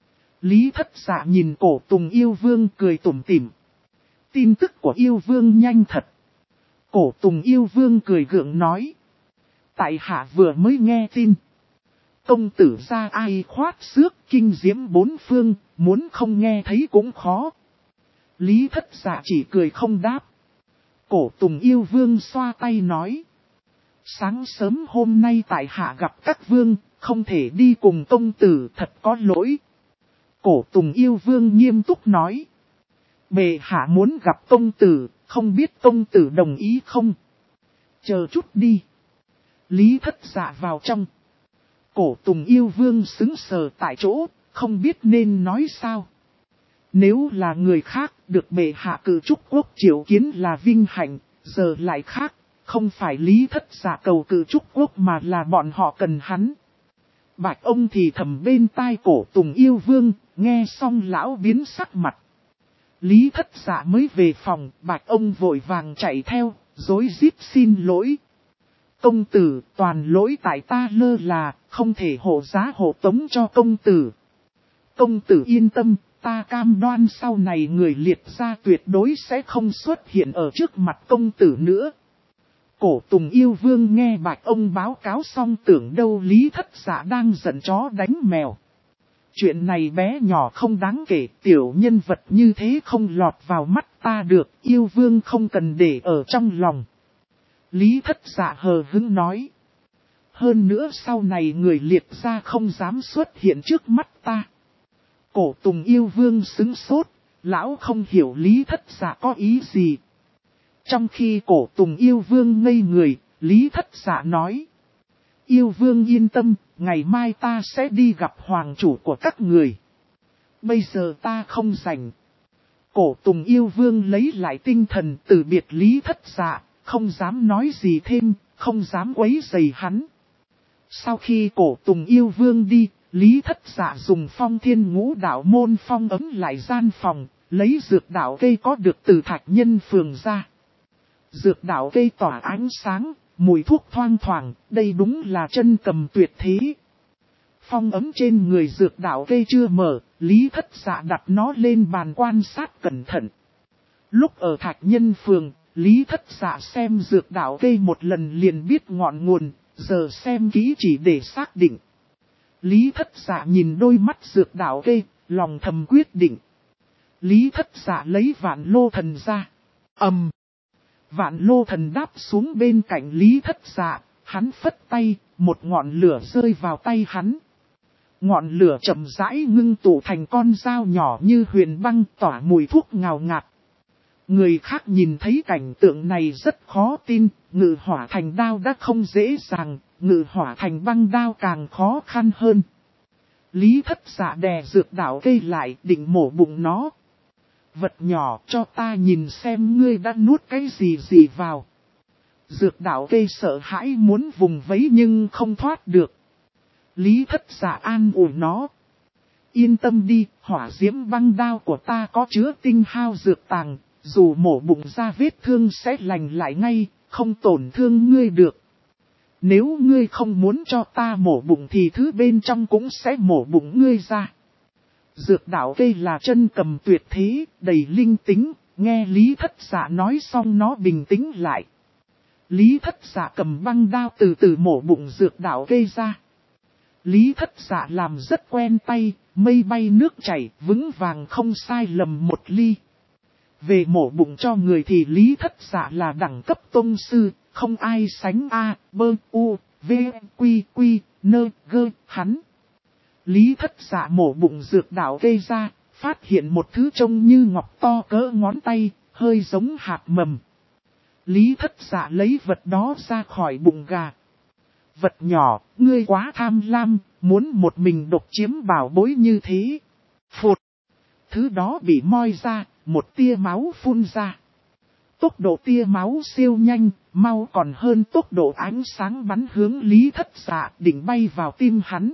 Speaker 1: Lý Thất Dạ nhìn Cổ Tùng Yêu Vương cười tủm tỉm. Tin tức của Yêu Vương nhanh thật. Cổ Tùng Yêu Vương cười gượng nói. Tại hạ vừa mới nghe tin. Công tử ra ai khoát xước kinh diễm bốn phương, muốn không nghe thấy cũng khó. Lý Thất Dạ chỉ cười không đáp. Cổ Tùng Yêu Vương xoa tay nói. Sáng sớm hôm nay tại hạ gặp các vương, không thể đi cùng công tử, thật có lỗi. Cổ Tùng Yêu Vương nghiêm túc nói. Bệ hạ muốn gặp công tử, không biết công tử đồng ý không? Chờ chút đi. Lý Thất Dạ vào trong. Cổ Tùng Yêu Vương sững sờ tại chỗ, không biết nên nói sao. Nếu là người khác, được bệ hạ cử trúc quốc triệu kiến là vinh hạnh, giờ lại khác, không phải Lý Thất Dạ cầu cử trúc quốc mà là bọn họ cần hắn. Bạch ông thì thầm bên tai Cổ Tùng Yêu Vương, nghe xong lão biến sắc mặt. Lý Thất Dạ mới về phòng, Bạch ông vội vàng chạy theo, rối rít xin lỗi. Công tử, toàn lỗi tại ta lơ là, không thể hộ giá hộ tống cho công tử. Công tử yên tâm, ta cam đoan sau này người Liệt gia tuyệt đối sẽ không xuất hiện ở trước mặt công tử nữa. Cổ Tùng Yêu Vương nghe Bạch ông báo cáo xong tưởng đâu Lý Thất Dạ đang giận chó đánh mèo. Chuyện này bé nhỏ không đáng kể, tiểu nhân vật như thế không lọt vào mắt ta được, Yêu Vương không cần để ở trong lòng. Lý Thất Dạ hờ hững nói. Hơn nữa sau này người Liệt gia không dám xuất hiện trước mắt ta. Cổ Tùng Yêu Vương sững sốt, lão không hiểu Lý Thất Dạ có ý gì. Trong khi Cổ Tùng Yêu Vương ngây người, Lý Thất Dạ nói. Yêu Vương yên tâm, ngày mai ta sẽ đi gặp hoàng chủ của các người. Bây giờ ta không rảnh. Cổ Tùng Yêu Vương lấy lại tinh thần từ biệt Lý Thất Dạ, không dám nói gì thêm, không dám quấy rầy hắn. Sau khi Cổ Tùng Yêu Vương đi, Lý Thất Dạ dùng Phong Thiên Ngũ Đạo môn phong ấm lại gian phòng, lấy dược đạo cây có được từ Thạch Nhân Phường ra. Dược đạo cây tỏa ánh sáng, mùi thuốc thoang thoảng, đây đúng là chân cầm tuyệt thế. Phong ấm trên người dược đạo cây chưa mở, Lý Thất Dạ đặt nó lên bàn quan sát cẩn thận. Lúc ở Thạch Nhân Phường, Lý Thất Dạ xem dược đạo cây một lần liền biết ngọn nguồn, giờ xem kỹ chỉ để xác định. Lý Thất Dạ nhìn đôi mắt dược đạo cây, lòng thầm quyết định. Lý Thất Dạ lấy Vạn Lô Thần ra. Vạn Lô Thần đáp xuống bên cạnh Lý Thất Dạ, hắn phất tay, một ngọn lửa rơi vào tay hắn. Ngọn lửa chậm rãi ngưng tụ thành con dao nhỏ như huyền băng tỏa mùi thuốc ngào ngạt. Người khác nhìn thấy cảnh tượng này rất khó tin, ngự hỏa thành đao đã không dễ dàng, ngự hỏa thành băng đao càng khó khăn hơn. Lý Thất Dạ đè dược đạo cây lại định mổ bụng nó. Vật nhỏ cho ta nhìn xem ngươi đã nuốt cái gì vào. Dược đạo cây sợ hãi muốn vùng vẫy nhưng không thoát được. Lý Thất Dạ an ủi nó. Yên tâm đi, hỏa diễm băng đao của ta có chứa tinh hao dược tàng, dù mổ bụng ra vết thương sẽ lành lại ngay, không tổn thương ngươi được. Nếu ngươi không muốn cho ta mổ bụng thì thứ bên trong cũng sẽ mổ bụng ngươi ra. Dược đạo cây là chân cầm tuyệt thế, đầy linh tính, nghe Lý Thất Dạ nói xong nó bình tĩnh lại. Lý Thất Dạ cầm băng đao từ từ mổ bụng dược đạo cây ra. Lý Thất Dạ làm rất quen tay, mây bay nước chảy, vững vàng không sai lầm một ly. Về mổ bụng cho người thì Lý Thất Dạ là đẳng cấp tông sư, không ai sánh A, B, U, V, Quy, Quy, Nơ, Gơ, hắn. Lý Thất Dạ mổ bụng dược đảo gây ra, phát hiện một thứ trông như ngọc to cỡ ngón tay, hơi giống hạt mầm. Lý Thất Dạ lấy vật đó ra khỏi bụng gà. Vật nhỏ, ngươi quá tham lam, muốn một mình độc chiếm bảo bối như thế. Phụt! Thứ đó bị moi ra, một tia máu phun ra. Tốc độ tia máu siêu nhanh, mau còn hơn tốc độ ánh sáng bắn hướng Lý Thất Dạ định bay vào tim hắn.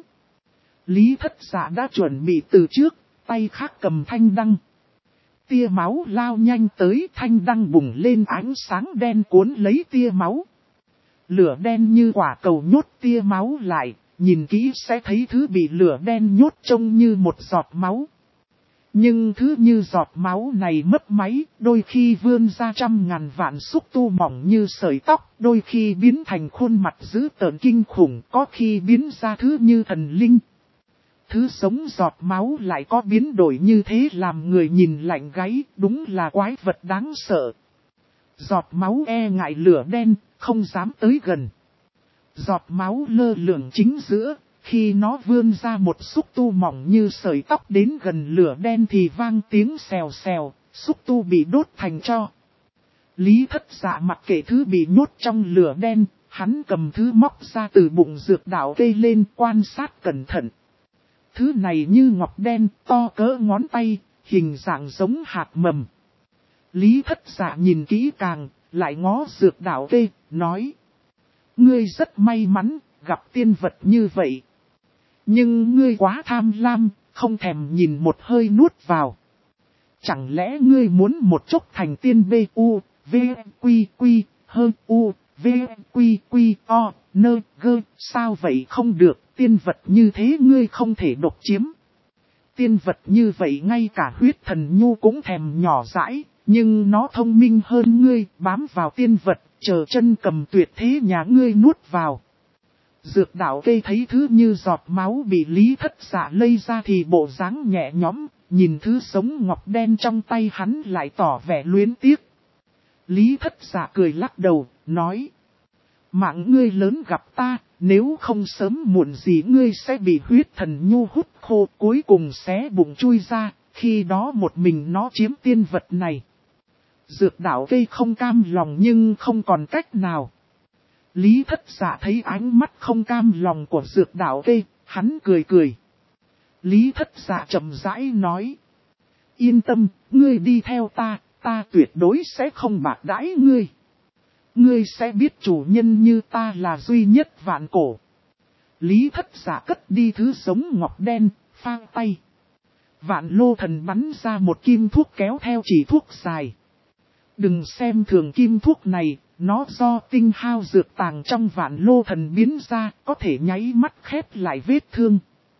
Speaker 1: Lý Thất Dạ đã chuẩn bị từ trước, tay khác cầm thanh đăng. Tia máu lao nhanh tới, thanh đăng bùng lên, ánh sáng đen cuốn lấy tia máu. Lửa đen như quả cầu nhốt tia máu lại, nhìn kỹ sẽ thấy thứ bị lửa đen nhốt trông như một giọt máu. Nhưng thứ như giọt máu này mất máy, đôi khi vươn ra trăm ngàn vạn xúc tu mỏng như sợi tóc, đôi khi biến thành khuôn mặt dữ tợn kinh khủng, có khi biến ra thứ như thần linh. Thứ sống giọt máu lại có biến đổi như thế làm người nhìn lạnh gáy, đúng là quái vật đáng sợ. Giọt máu e ngại lửa đen, không dám tới gần. Giọt máu lơ lửng chính giữa, khi nó vươn ra một xúc tu mỏng như sợi tóc đến gần lửa đen thì vang tiếng xèo xèo, xúc tu bị đốt thành tro. Lý Thất Dạ mặc kệ thứ bị nhốt trong lửa đen, hắn cầm thứ móc ra từ bụng dược đảo cây lên quan sát cẩn thận. Thứ này như ngọc đen, to cỡ ngón tay, hình dạng giống hạt mầm. Lý Thất Dạ nhìn kỹ càng, lại ngó dược đảo cây, nói. Ngươi rất may mắn, gặp tiên vật như vậy. Nhưng ngươi quá tham lam, không thèm nhìn một hơi nuốt vào. Chẳng lẽ ngươi muốn một chốc thành tiên B U, V, Quy, Quy, hơn U, V, Quy, Quy, O, Nơ, Gơ, sao vậy không được, tiên vật như thế ngươi không thể độc chiếm. Tiên vật như vậy ngay cả huyết thần nhu cũng thèm nhỏ dãi, nhưng nó thông minh hơn ngươi, bám vào tiên vật, chờ chân cầm tuyệt thế nhà ngươi nuốt vào. Dược đảo cây thấy thứ như giọt máu bị Lý Thất Dạ lây ra thì bộ dáng nhẹ nhõm, nhìn thứ sống ngọc đen trong tay hắn lại tỏ vẻ luyến tiếc. Lý Thất Dạ cười lắc đầu, nói. Mạng ngươi lớn gặp ta, nếu không sớm muộn gì ngươi sẽ bị huyết thần nhu hút khô cuối cùng xé bụng chui ra, khi đó một mình nó chiếm tiên vật này. Dược đảo cây không cam lòng nhưng không còn cách nào. Lý Thất Dạ thấy ánh mắt không cam lòng của dược đảo cây, hắn cười cười. Lý Thất Dạ chậm rãi nói. Yên tâm, ngươi đi theo ta, ta tuyệt đối sẽ không bạc đãi ngươi. Ngươi sẽ biết chủ nhân như ta là duy nhất vạn cổ. Lý Thất Dạ cất đi thứ sống ngọc đen, phang tay. Vạn lô thần bắn ra một kim thuốc kéo theo chỉ thuốc dài. Đừng xem thường kim thuốc này, nó do tinh hao dược tàng trong vạn lô thần biến ra, có thể nháy mắt khép lại vết thương.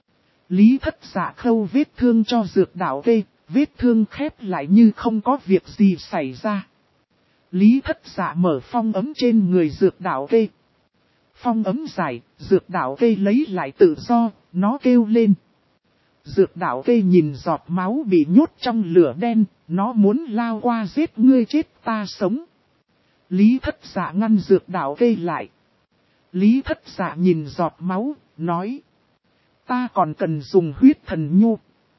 Speaker 1: Lý Thất Dạ khâu vết thương cho dược đảo cây, vết thương khép lại như không có việc gì xảy ra. Lý Thất Dạ mở phong ấm trên người dược đảo cây. Phong ấm giải, dược đảo cây lấy lại tự do, nó kêu lên. Dược đảo cây nhìn giọt máu bị nhốt trong lửa đen, nó muốn lao qua giết ngươi chết ta sống. Lý Thất Dạ ngăn dược đảo cây lại. Lý Thất Dạ nhìn giọt máu, nói. Ta còn cần dùng huyết thần nhu.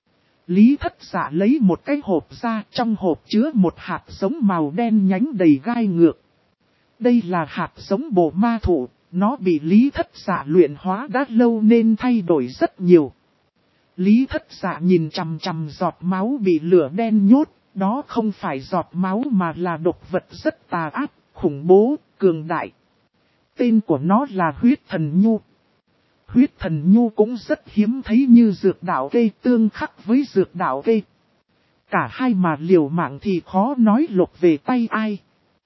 Speaker 1: Lý Thất Dạ lấy một cái hộp ra, trong hộp chứa một hạt giống màu đen nhánh đầy gai ngược. Đây là hạt giống bồ ma thụ, nó bị Lý Thất Dạ luyện hóa đã lâu nên thay đổi rất nhiều. Lý Thất Dạ nhìn chằm chằm giọt máu bị lửa đen nhốt, đó không phải giọt máu mà là độc vật rất tà ác, khủng bố, cường đại. Tên của nó là huyết thần nhu. Huyết thần nhu cũng rất hiếm thấy như dược đảo cây tương khắc với dược đảo cây. Cả hai mà liều mạng thì khó nói lột về tay ai.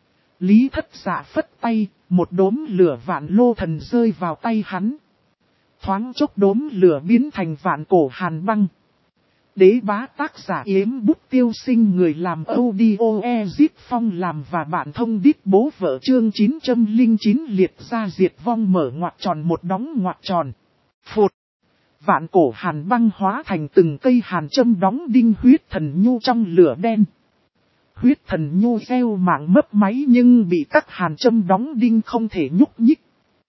Speaker 1: Lý Thất Dạ phất tay, một đốm lửa vạn lô thần rơi vào tay hắn. Thoáng chốc đốm lửa biến thành vạn cổ hàn băng. Đế bá tác giả Yếm Bút Tiêu Sinh, người làm audio Ezip Phong làm và bạn thông đít bố vợ chương 909 liệt ra diệt vong mở ngoặc tròn một đóng ngoặc tròn. Phụt! Vạn cổ hàn băng hóa thành từng cây hàn châm đóng đinh huyết thần nhu trong lửa đen. Huyết thần nhu gieo mạng mấp máy nhưng bị các hàn châm đóng đinh không thể nhúc nhích.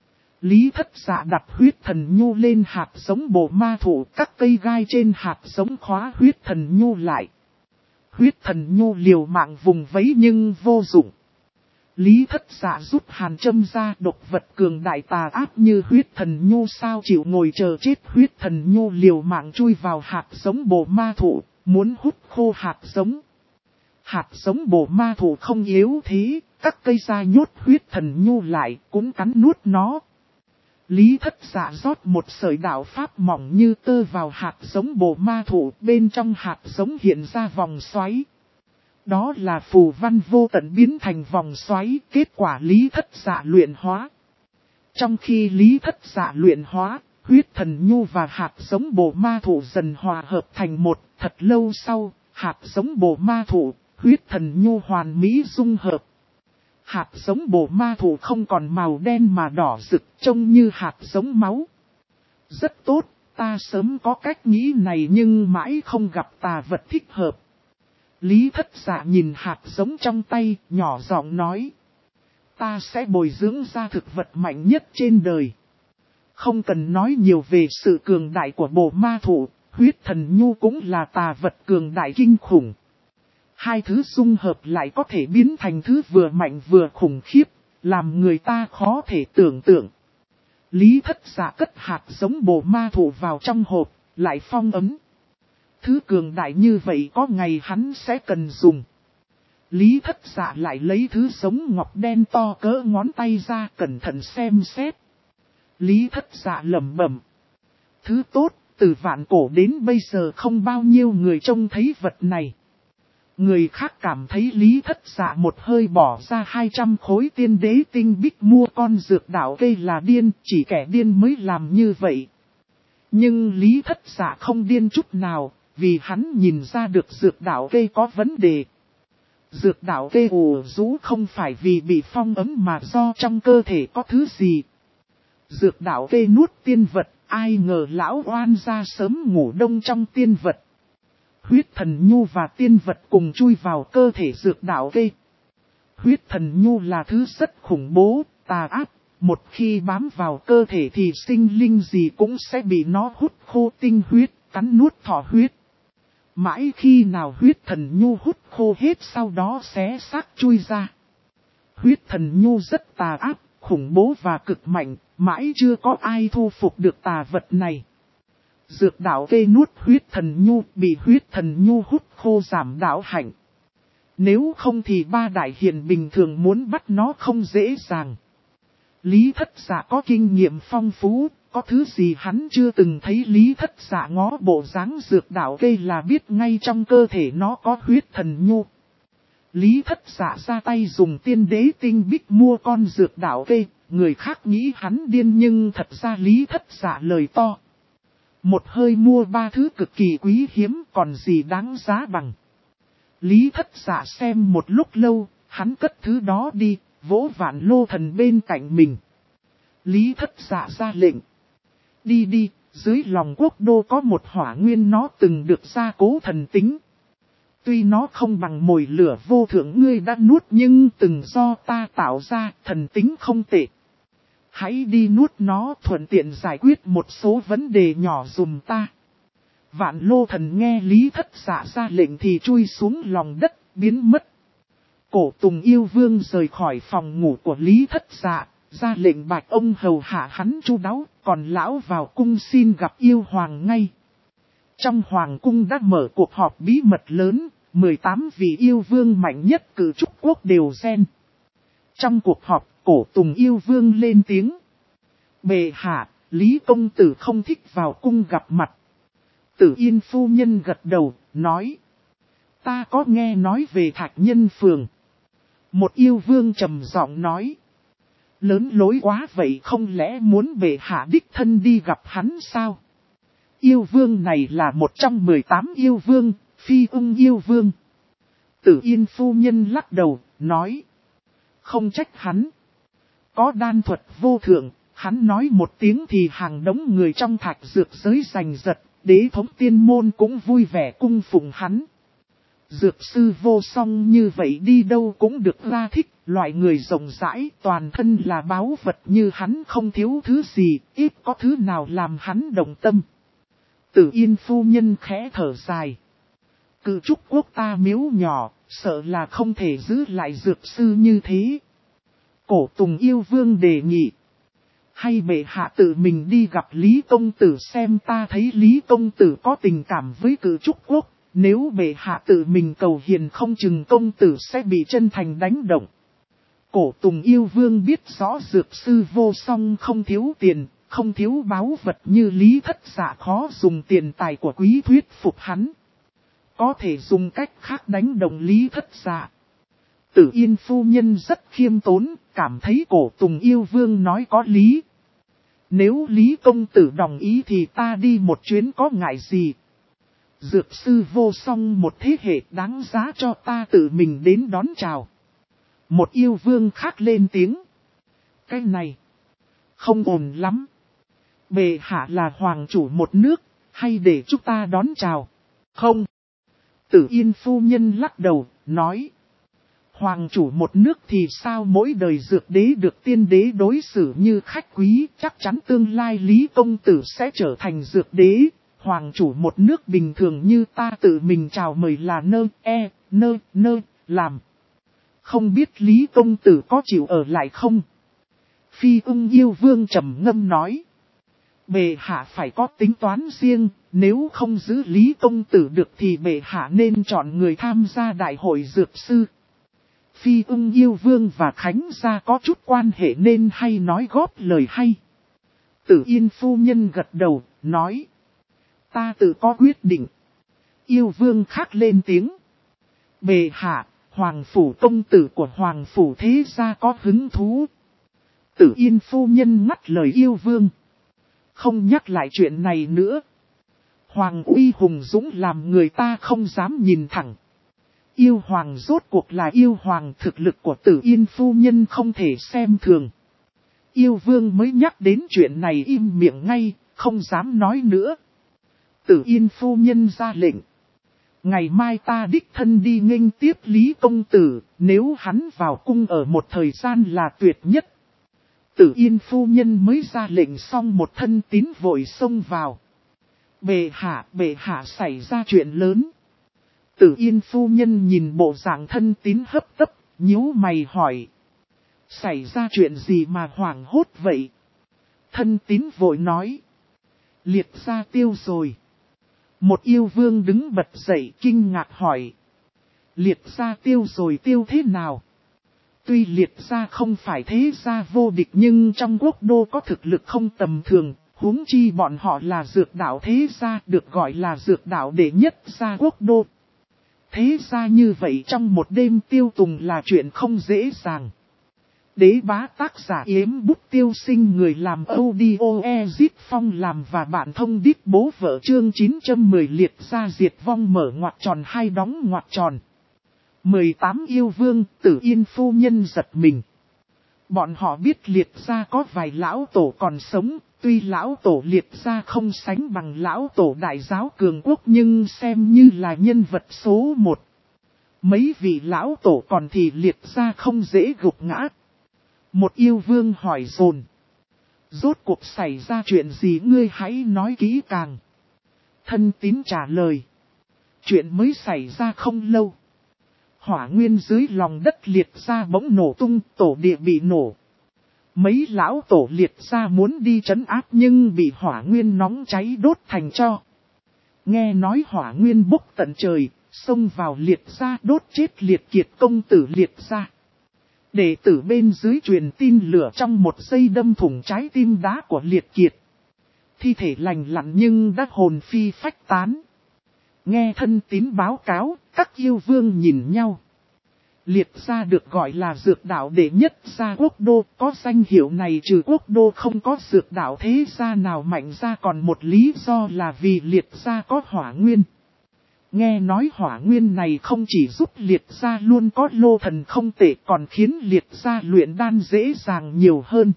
Speaker 1: Lý Thất Dạ đặt huyết thần nhu lên hạt giống bồ ma thụ, các cây gai trên hạt giống khóa huyết thần nhu lại. Huyết thần nhu liều mạng vùng vẫy nhưng vô dụng. Lý Thất Dạ rút hàn châm ra, độc vật cường đại tà ác như huyết thần nhu sao chịu ngồi chờ chết. Huyết thần nhu liều mạng chui vào hạt giống bồ ma thụ, muốn hút khô hạt giống. Hạt giống bồ ma thụ không yếu thế, các cây da nhốt huyết thần nhu lại, cũng cắn nuốt nó. Lý Thất Dạ rót một sợi đạo pháp mỏng như tơ vào hạt giống bồ ma thụ, bên trong hạt giống hiện ra vòng xoáy. Đó là phù văn vô tận biến thành vòng xoáy, kết quả Lý Thất Dạ luyện hóa. Trong khi Lý Thất Dạ luyện hóa, huyết thần nhu và hạt giống bồ ma thụ dần hòa hợp thành một. Thật lâu sau, hạt giống bồ ma thụ, huyết thần nhu hoàn mỹ dung hợp. Hạt giống bồ ma thụ không còn màu đen mà đỏ rực, trông như hạt giống máu. Rất tốt, ta sớm có cách nghĩ này nhưng mãi không gặp tà vật thích hợp. Lý Thất Dạ nhìn hạt giống trong tay, nhỏ giọng nói. Ta sẽ bồi dưỡng ra thực vật mạnh nhất trên đời. Không cần nói nhiều về sự cường đại của bồ ma thụ, huyết thần nhu cũng là tà vật cường đại kinh khủng. Hai thứ dung hợp lại có thể biến thành thứ vừa mạnh vừa khủng khiếp, làm người ta khó thể tưởng tượng. Lý Thất Dạ cất hạt giống bồ ma thụ vào trong hộp, lại phong ấn. Thứ cường đại như vậy có ngày hắn sẽ cần dùng. Lý Thất Dạ lại lấy thứ giống ngọc đen to cỡ ngón tay ra cẩn thận xem xét. Lý Thất Dạ lẩm bẩm. Thứ tốt, từ vạn cổ đến bây giờ không bao nhiêu người trông thấy vật này. Người khác cảm thấy Lý Thất Dạ một hơi bỏ ra 200 khối tiên đế tinh bích mua con dược đạo cây là điên, chỉ kẻ điên mới làm như vậy. Nhưng Lý Thất Dạ không điên chút nào, vì hắn nhìn ra được dược đạo cây có vấn đề. Dược đạo cây ù rũ không phải vì bị phong ấn mà do trong cơ thể có thứ gì. Dược đạo cây nuốt tiên vật, ai ngờ lão oan ra sớm ngủ đông trong tiên vật. Huyết thần nhu và tiên vật cùng chui vào cơ thể dược đạo cây. Huyết thần nhu là thứ rất khủng bố, tà ác, một khi bám vào cơ thể thì sinh linh gì cũng sẽ bị nó hút khô tinh huyết, cắn nuốt thọ huyết. Mãi khi nào huyết thần nhu hút khô hết sau đó xé xác chui ra. Huyết thần nhu rất tà ác, khủng bố và cực mạnh, mãi chưa có ai thu phục được tà vật này. Dược đạo cây nuốt huyết thần nhu, bị huyết thần nhu hút khô giảm đạo hạnh. Nếu không thì ba đại hiền bình thường muốn bắt nó không dễ dàng. Lý Thất Dạ có kinh nghiệm phong phú, có thứ gì hắn chưa từng thấy. Lý Thất Dạ ngó bộ dáng dược đạo cây là biết ngay trong cơ thể nó có huyết thần nhu. Lý Thất Dạ ra tay dùng tiên đế tinh bích mua con dược đạo cây, người khác nghĩ hắn điên nhưng thật ra Lý Thất Dạ lời to. Một hơi mua ba thứ cực kỳ quý hiếm còn gì đáng giá bằng. Lý Thất Dạ xem một lúc lâu, hắn cất thứ đó đi, vỗ Vạn Lô Thần bên cạnh mình. Lý Thất Dạ ra lệnh. Đi đi, dưới lòng quốc đô có một hỏa nguyên nó từng được gia cố thần tính. Tuy nó không bằng mồi lửa vô thượng ngươi đã nuốt nhưng từng do ta tạo ra thần tính không tệ. Hãy đi nuốt nó thuận tiện giải quyết một số vấn đề nhỏ dùm ta. Vạn Lô Thần nghe Lý Thất Dạ ra lệnh thì chui xuống lòng đất, biến mất. Cổ Tùng Yêu Vương rời khỏi phòng ngủ của Lý Thất Dạ, ra lệnh bạch ông hầu hạ hắn chu đáo, còn lão vào cung xin gặp yêu hoàng ngay. Trong hoàng cung đã mở cuộc họp bí mật lớn, 18 vị yêu vương mạnh nhất cử trúc quốc đều xen. Trong cuộc họp, Cổ Tùng Yêu Vương lên tiếng. Bệ hạ, Lý công tử không thích vào cung gặp mặt. Tử Yên phu nhân gật đầu, nói. Ta có nghe nói về Thạch Nhân Phường. Một yêu vương trầm giọng nói. Lớn lối quá vậy không lẽ muốn bệ hạ đích thân đi gặp hắn sao? Yêu vương này là một trong 18 yêu vương, Phi Ung yêu vương. Tử Yên phu nhân lắc đầu, nói. Không trách hắn. Có đan thuật vô thượng, hắn nói một tiếng thì hàng đống người trong thạch dược giới giành giật, đế thống tiên môn cũng vui vẻ cung phụng hắn. Dược sư vô song như vậy đi đâu cũng được ra thích, loại người rộng rãi, toàn thân là báu vật như hắn không thiếu thứ gì, ít có thứ nào làm hắn động tâm. Tử Yên phu nhân khẽ thở dài. Cự trúc quốc ta miếu nhỏ, sợ là không thể giữ lại dược sư như thế. Cổ Tùng yêu vương đề nghị. Hay bệ hạ tự mình đi gặp Lý Công Tử xem, ta thấy Lý Công Tử có tình cảm với cự trúc quốc. Nếu bệ hạ tự mình cầu hiền không chừng công tử sẽ bị chân thành đánh động. Cổ Tùng yêu vương biết rõ dược sư vô song không thiếu tiền, không thiếu báu vật như Lý Thất Dạ, khó dùng tiền tài của quý thuyết phục hắn. Có thể dùng cách khác đánh động Lý Thất Dạ. Tử Yên phu nhân rất khiêm tốn, cảm thấy Cổ Tùng yêu vương nói có lý. Nếu Lý Công Tử đồng ý thì ta đi một chuyến có ngại gì. Dược sư vô song một thế hệ đáng giá cho ta tự mình đến đón chào. Một yêu vương khác lên tiếng. Cái này không ổn lắm. Bệ hạ là hoàng chủ một nước, hay để chúng ta đón chào? Không. Tử Yên phu nhân lắc đầu, nói. Hoàng chủ một nước thì sao mỗi đời dược đế được tiên đế đối xử như khách quý, chắc chắn tương lai Lý Công Tử sẽ trở thành dược đế. Hoàng chủ một nước bình thường như ta tự mình chào mời là làm. Không biết Lý Công Tử có chịu ở lại không? Phi Ưng yêu vương trầm ngâm nói. Bệ hạ phải có tính toán riêng, nếu không giữ Lý Công Tử được thì bệ hạ nên chọn người tham gia đại hội dược sư. Phi Ưng yêu vương và Khánh gia có chút quan hệ nên hay nói góp lời hay. Tử Yên phu nhân gật đầu, nói. Ta tự có quyết định. Yêu vương khác lên tiếng. Bệ hạ, hoàng phủ công tử của hoàng phủ thế gia có hứng thú. Tử Yên phu nhân ngắt lời yêu vương. Không nhắc lại chuyện này nữa. Hoàng uy hùng dũng làm người ta không dám nhìn thẳng. Yêu hoàng rốt cuộc là yêu hoàng, thực lực của Tử Yên phu nhân không thể xem thường. Yêu vương mới nhắc đến chuyện này im miệng ngay, không dám nói nữa. Tử Yên phu nhân ra lệnh. Ngày mai ta đích thân đi nghênh tiếp Lý Công Tử, nếu hắn vào cung ở một thời gian là tuyệt nhất. Tử Yên phu nhân mới ra lệnh xong một thân tín vội xông vào. Bệ hạ xảy ra chuyện lớn. Tử Yên phu nhân nhìn bộ dạng thân tín hấp tấp, nhíu mày hỏi. Xảy ra chuyện gì mà hoảng hốt vậy? Thân tín vội nói. Liệt gia tiêu rồi. Một yêu vương đứng bật dậy kinh ngạc hỏi. Liệt gia tiêu rồi tiêu thế nào? Tuy liệt gia không phải thế gia vô địch nhưng trong quốc đô có thực lực không tầm thường, huống chi bọn họ là dược đạo thế gia, được gọi là dược đạo đệ nhất gia quốc đô. Thế gia như vậy trong một đêm tiêu tùng là chuyện không dễ dàng. Đế bá tác giả Yếm Bút Tiêu Sinh, người làm audio Ezit Phong làm và bạn thông đít bố vợ chương 910 liệt gia diệt vong mở ngoặc tròn hai đóng ngoặc tròn. 18 yêu vương, Tử Yên phu nhân giật mình. Bọn họ biết liệt gia có vài lão tổ còn sống, tuy lão tổ liệt gia không sánh bằng lão tổ đại giáo cường quốc nhưng xem như là nhân vật số 1. Mấy vị lão tổ còn thì liệt gia không dễ gục ngã. Một yêu vương hỏi dồn. Rốt cuộc xảy ra chuyện gì, ngươi hãy nói kỹ càng. Thân tín trả lời. Chuyện mới xảy ra không lâu. Hỏa nguyên dưới lòng đất liệt gia bỗng nổ tung, tổ địa bị nổ. Mấy lão tổ liệt gia muốn đi trấn áp nhưng bị hỏa nguyên nóng cháy đốt thành tro. Nghe nói hỏa nguyên bốc tận trời, xông vào liệt gia đốt chết liệt kiệt công tử liệt gia. Đệ tử bên dưới truyền tin lửa trong một giây đâm thủng trái tim đá của liệt kiệt. Thi thể lành lặn nhưng đã hồn phi phách tán. Nghe thân tín báo cáo, các yêu vương nhìn nhau. Liệt gia được gọi là dược đạo đệ nhất gia quốc đô, có danh hiệu này trừ quốc đô không có dược đạo thế gia nào mạnh ra, còn một lý do là vì liệt gia có hỏa nguyên. Nghe nói hỏa nguyên này không chỉ giúp liệt gia luôn có lô thần không tệ còn khiến liệt gia luyện đan dễ dàng nhiều hơn.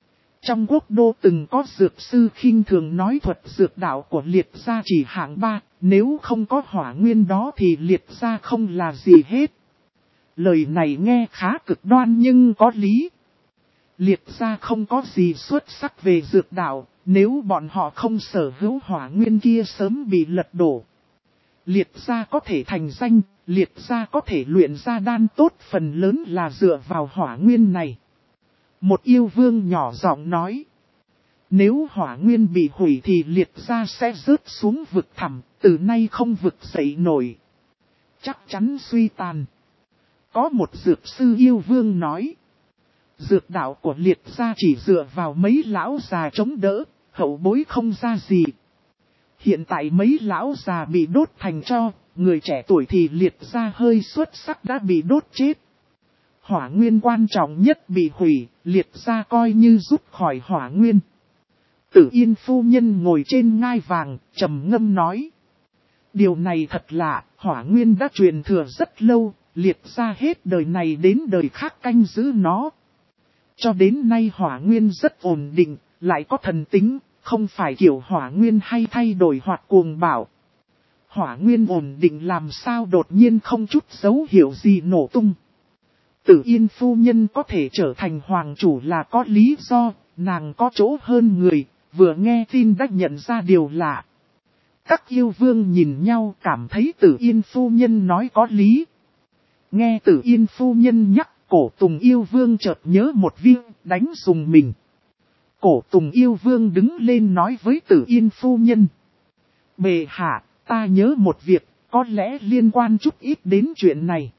Speaker 1: Trong quốc đô từng có dược sư khinh thường nói thuật dược đạo của liệt gia chỉ hạng 3, nếu không có hỏa nguyên đó thì liệt gia không là gì hết. Lời này nghe khá cực đoan nhưng có lý. Liệt gia không có gì xuất sắc về dược đạo, nếu bọn họ không sở hữu hỏa nguyên kia sớm bị lật đổ. Liệt gia có thể thành danh, liệt gia có thể luyện ra đan tốt phần lớn là dựa vào hỏa nguyên này. Một yêu vương nhỏ giọng nói. Nếu hỏa nguyên bị hủy thì liệt gia sẽ rớt xuống vực thẳm, từ nay không vực dậy nổi. Chắc chắn suy tàn. Có một dược sư yêu vương nói. Dược đạo của liệt gia chỉ dựa vào mấy lão già chống đỡ, hậu bối không ra gì. Hiện tại mấy lão già bị đốt thành tro, người trẻ tuổi thì liệt gia hơi xuất sắc đã bị đốt chết. Hỏa nguyên quan trọng nhất bị hủy, liệt gia coi như rút khỏi hỏa nguyên. Tử Yên phu nhân ngồi trên ngai vàng, trầm ngâm nói. Điều này thật lạ, hỏa nguyên đã truyền thừa rất lâu, liệt gia hết đời này đến đời khác canh giữ nó. Cho đến nay hỏa nguyên rất ổn định, lại có thần tính, không phải kiểu hỏa nguyên hay thay đổi hoặc cuồng bạo. Hỏa nguyên ổn định làm sao đột nhiên không chút dấu hiệu gì nổ tung. Tử Yên phu nhân có thể trở thành hoàng chủ là có lý do, nàng có chỗ hơn người, vừa nghe tin đã nhận ra điều lạ. Các yêu vương nhìn nhau cảm thấy Tử Yên phu nhân nói có lý. Nghe Tử Yên phu nhân nhắc, Cổ Tùng yêu vương chợt nhớ một việc, đánh dùng mình. Cổ Tùng yêu vương đứng lên nói với Tử Yên phu nhân. Bệ hạ, ta nhớ một việc, có lẽ liên quan chút ít đến chuyện này.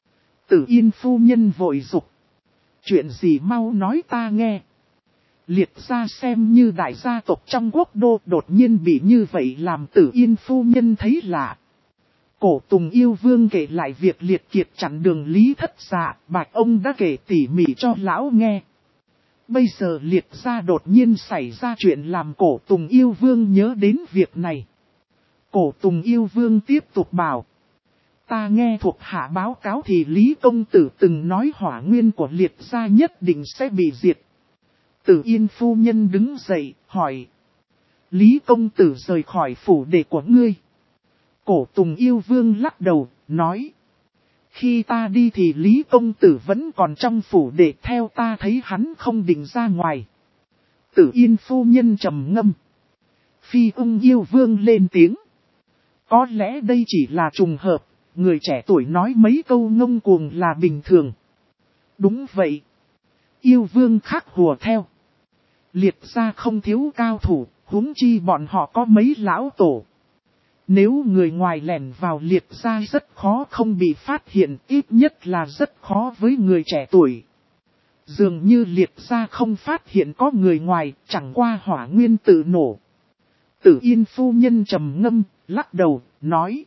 Speaker 1: Tử Yên phu nhân vội dục. Chuyện gì mau nói ta nghe. Liệt gia xem như đại gia tộc trong quốc đô đột nhiên bị như vậy làm Tử Yên phu nhân thấy lạ. Cổ Tùng yêu vương kể lại việc liệt kiệt chặn đường Lý Thất Dạ, Bạch ông đã kể tỉ mỉ cho lão nghe. Bây giờ liệt gia đột nhiên xảy ra chuyện làm Cổ Tùng yêu vương nhớ đến việc này. Cổ Tùng yêu vương tiếp tục bảo. Ta nghe thuộc hạ báo cáo thì Lý công tử từng nói hỏa nguyên của liệt gia nhất định sẽ bị diệt. Tử Yên phu nhân đứng dậy, hỏi. Lý công tử rời khỏi phủ đệ của ngươi. Cổ Tùng yêu vương lắc đầu, nói. Khi ta đi thì Lý công tử vẫn còn trong phủ đệ, theo ta thấy hắn không định ra ngoài. Tử Yên phu nhân trầm ngâm. Phi ung yêu vương lên tiếng. Có lẽ đây chỉ là trùng hợp, người trẻ tuổi nói mấy câu ngông cuồng là bình thường. Đúng vậy. Yêu vương khác hùa theo. Liệt gia không thiếu cao thủ, huống chi bọn họ có mấy lão tổ. Nếu người ngoài lẻn vào liệt gia rất khó không bị phát hiện, ít nhất là rất khó với người trẻ tuổi. Dường như liệt gia không phát hiện có người ngoài, chẳng qua hỏa nguyên tự nổ. Tử Yên phu nhân trầm ngâm, lắc đầu, nói.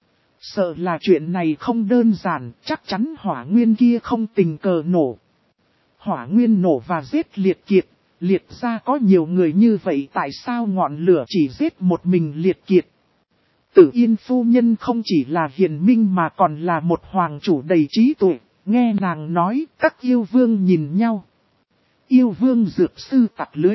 Speaker 1: Sợ là chuyện này không đơn giản, chắc chắn hỏa nguyên kia không tình cờ nổ. Hỏa nguyên nổ và giết liệt kiệt, liệt gia có nhiều người như vậy tại sao ngọn lửa chỉ giết một mình liệt kiệt. Tử Yên phu nhân không chỉ là hiền minh mà còn là một hoàng chủ đầy trí tuệ, nghe nàng nói các yêu vương nhìn nhau. Yêu vương dược sư tặc lưới.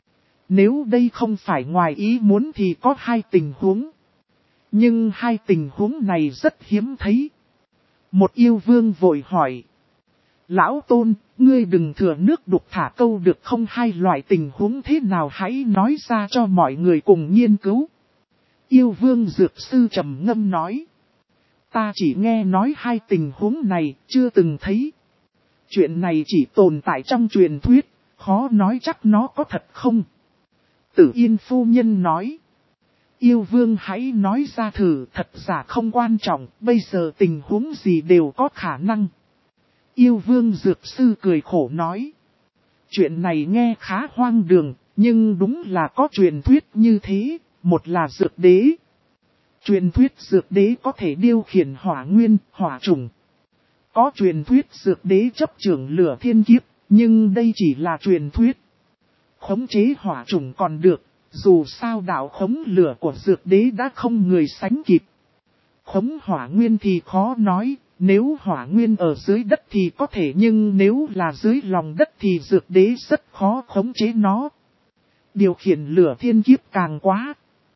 Speaker 1: Nếu đây không phải ngoài ý muốn thì có hai tình huống. Nhưng hai tình huống này rất hiếm thấy. Một yêu vương vội hỏi. Lão Tôn, ngươi đừng thừa nước đục thả câu được không, hai loại tình huống thế nào hãy nói ra cho mọi người cùng nghiên cứu. Yêu vương dược sư trầm ngâm nói. Ta chỉ nghe nói hai tình huống này, chưa từng thấy. Chuyện này chỉ tồn tại trong truyền thuyết, khó nói chắc nó có thật không. Tử Yên phu nhân nói. Yêu vương hãy nói ra thử, thật giả không quan trọng, bây giờ tình huống gì đều có khả năng. Yêu vương dược sư cười khổ nói. Chuyện này nghe khá hoang đường, nhưng đúng là có truyền thuyết như thế, một là dược đế. Truyền thuyết dược đế có thể điều khiển hỏa nguyên, hỏa trùng. Có truyền thuyết dược đế chấp trưởng lửa thiên kiếp, nhưng đây chỉ là truyền thuyết. Khống chế hỏa trùng còn được, dù sao đạo khống lửa của dược đế đã không người sánh kịp. Khống hỏa nguyên thì khó nói, nếu hỏa nguyên ở dưới đất thì có thể, nhưng nếu là dưới lòng đất thì dược đế rất khó khống chế nó. Điều khiển lửa thiên kiếp càng quá.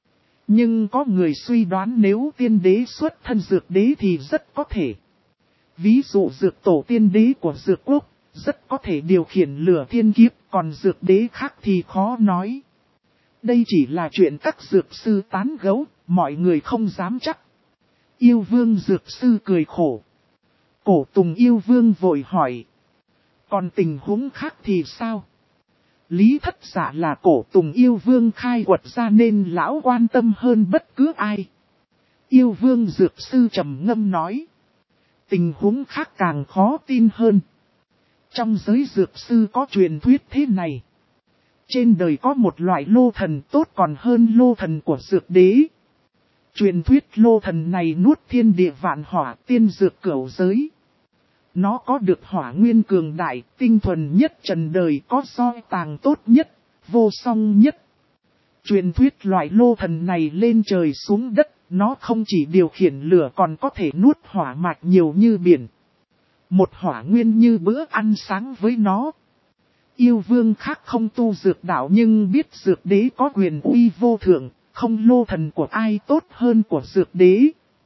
Speaker 1: Nhưng có người suy đoán nếu tiên đế xuất thân dược đế thì rất có thể. Ví dụ dược tổ tiên đế của dược quốc, rất có thể điều khiển lửa thiên kiếp, còn dược đế khác thì khó nói. Đây chỉ là chuyện các dược sư tán gẫu, mọi người không dám chắc. Yêu vương dược sư cười khổ. Cổ Tùng yêu vương vội hỏi. Còn tình huống khác thì sao? Lý Thất Dạ là Cổ Tùng yêu vương khai quật ra nên lão quan tâm hơn bất cứ ai. Yêu vương dược sư trầm ngâm nói. Tình huống khác càng khó tin hơn. Trong giới dược sư có truyền thuyết thế này. Trên đời có một loại lô thần tốt còn hơn lô thần của dược đế. Truyền thuyết lô thần này nuốt thiên địa vạn hỏa tiên dược cửu giới. Nó có được hỏa nguyên cường đại, tinh thuần nhất trần đời, có soi tàng tốt nhất, vô song nhất. Truyền thuyết loại lô thần này lên trời xuống đất, nó không chỉ điều khiển lửa còn có thể nuốt hỏa mạch nhiều như biển. Một hỏa nguyên như bữa ăn sáng với nó. Yêu vương khác không tu dược đạo nhưng biết dược đế có quyền uy vô thượng, không lô thần của ai tốt hơn của dược đế.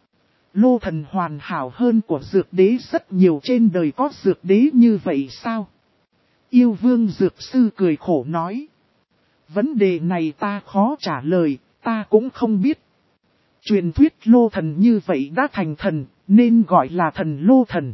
Speaker 1: Lô thần hoàn hảo hơn của dược đế rất nhiều, trên đời có dược đế như vậy sao? Yêu vương dược sư cười khổ nói. Vấn đề này ta khó trả lời, ta cũng không biết. Truyền thuyết lô thần như vậy đã thành thần, nên gọi là thần lô thần.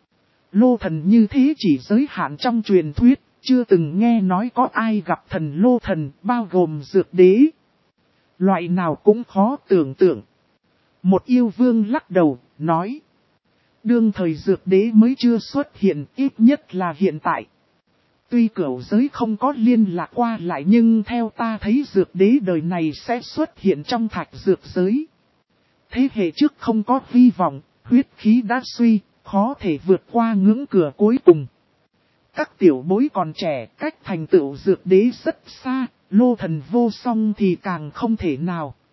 Speaker 1: Lô thần như thế chỉ giới hạn trong truyền thuyết, chưa từng nghe nói có ai gặp thần lô thần, bao gồm dược đế. Loại nào cũng khó tưởng tượng. Một yêu vương lắc đầu, nói. Đương thời dược đế mới chưa xuất hiện, ít nhất là hiện tại. Tuy cửu giới không có liên lạc qua lại nhưng theo ta thấy dược đế đời này sẽ xuất hiện trong thạch dược giới. Thế hệ trước không có hy vọng, huyết khí đã suy, khó thể vượt qua ngưỡng cửa cuối cùng. Các tiểu bối còn trẻ, cách thành tựu dược đế rất xa, lô thần vô song thì càng không thể nào.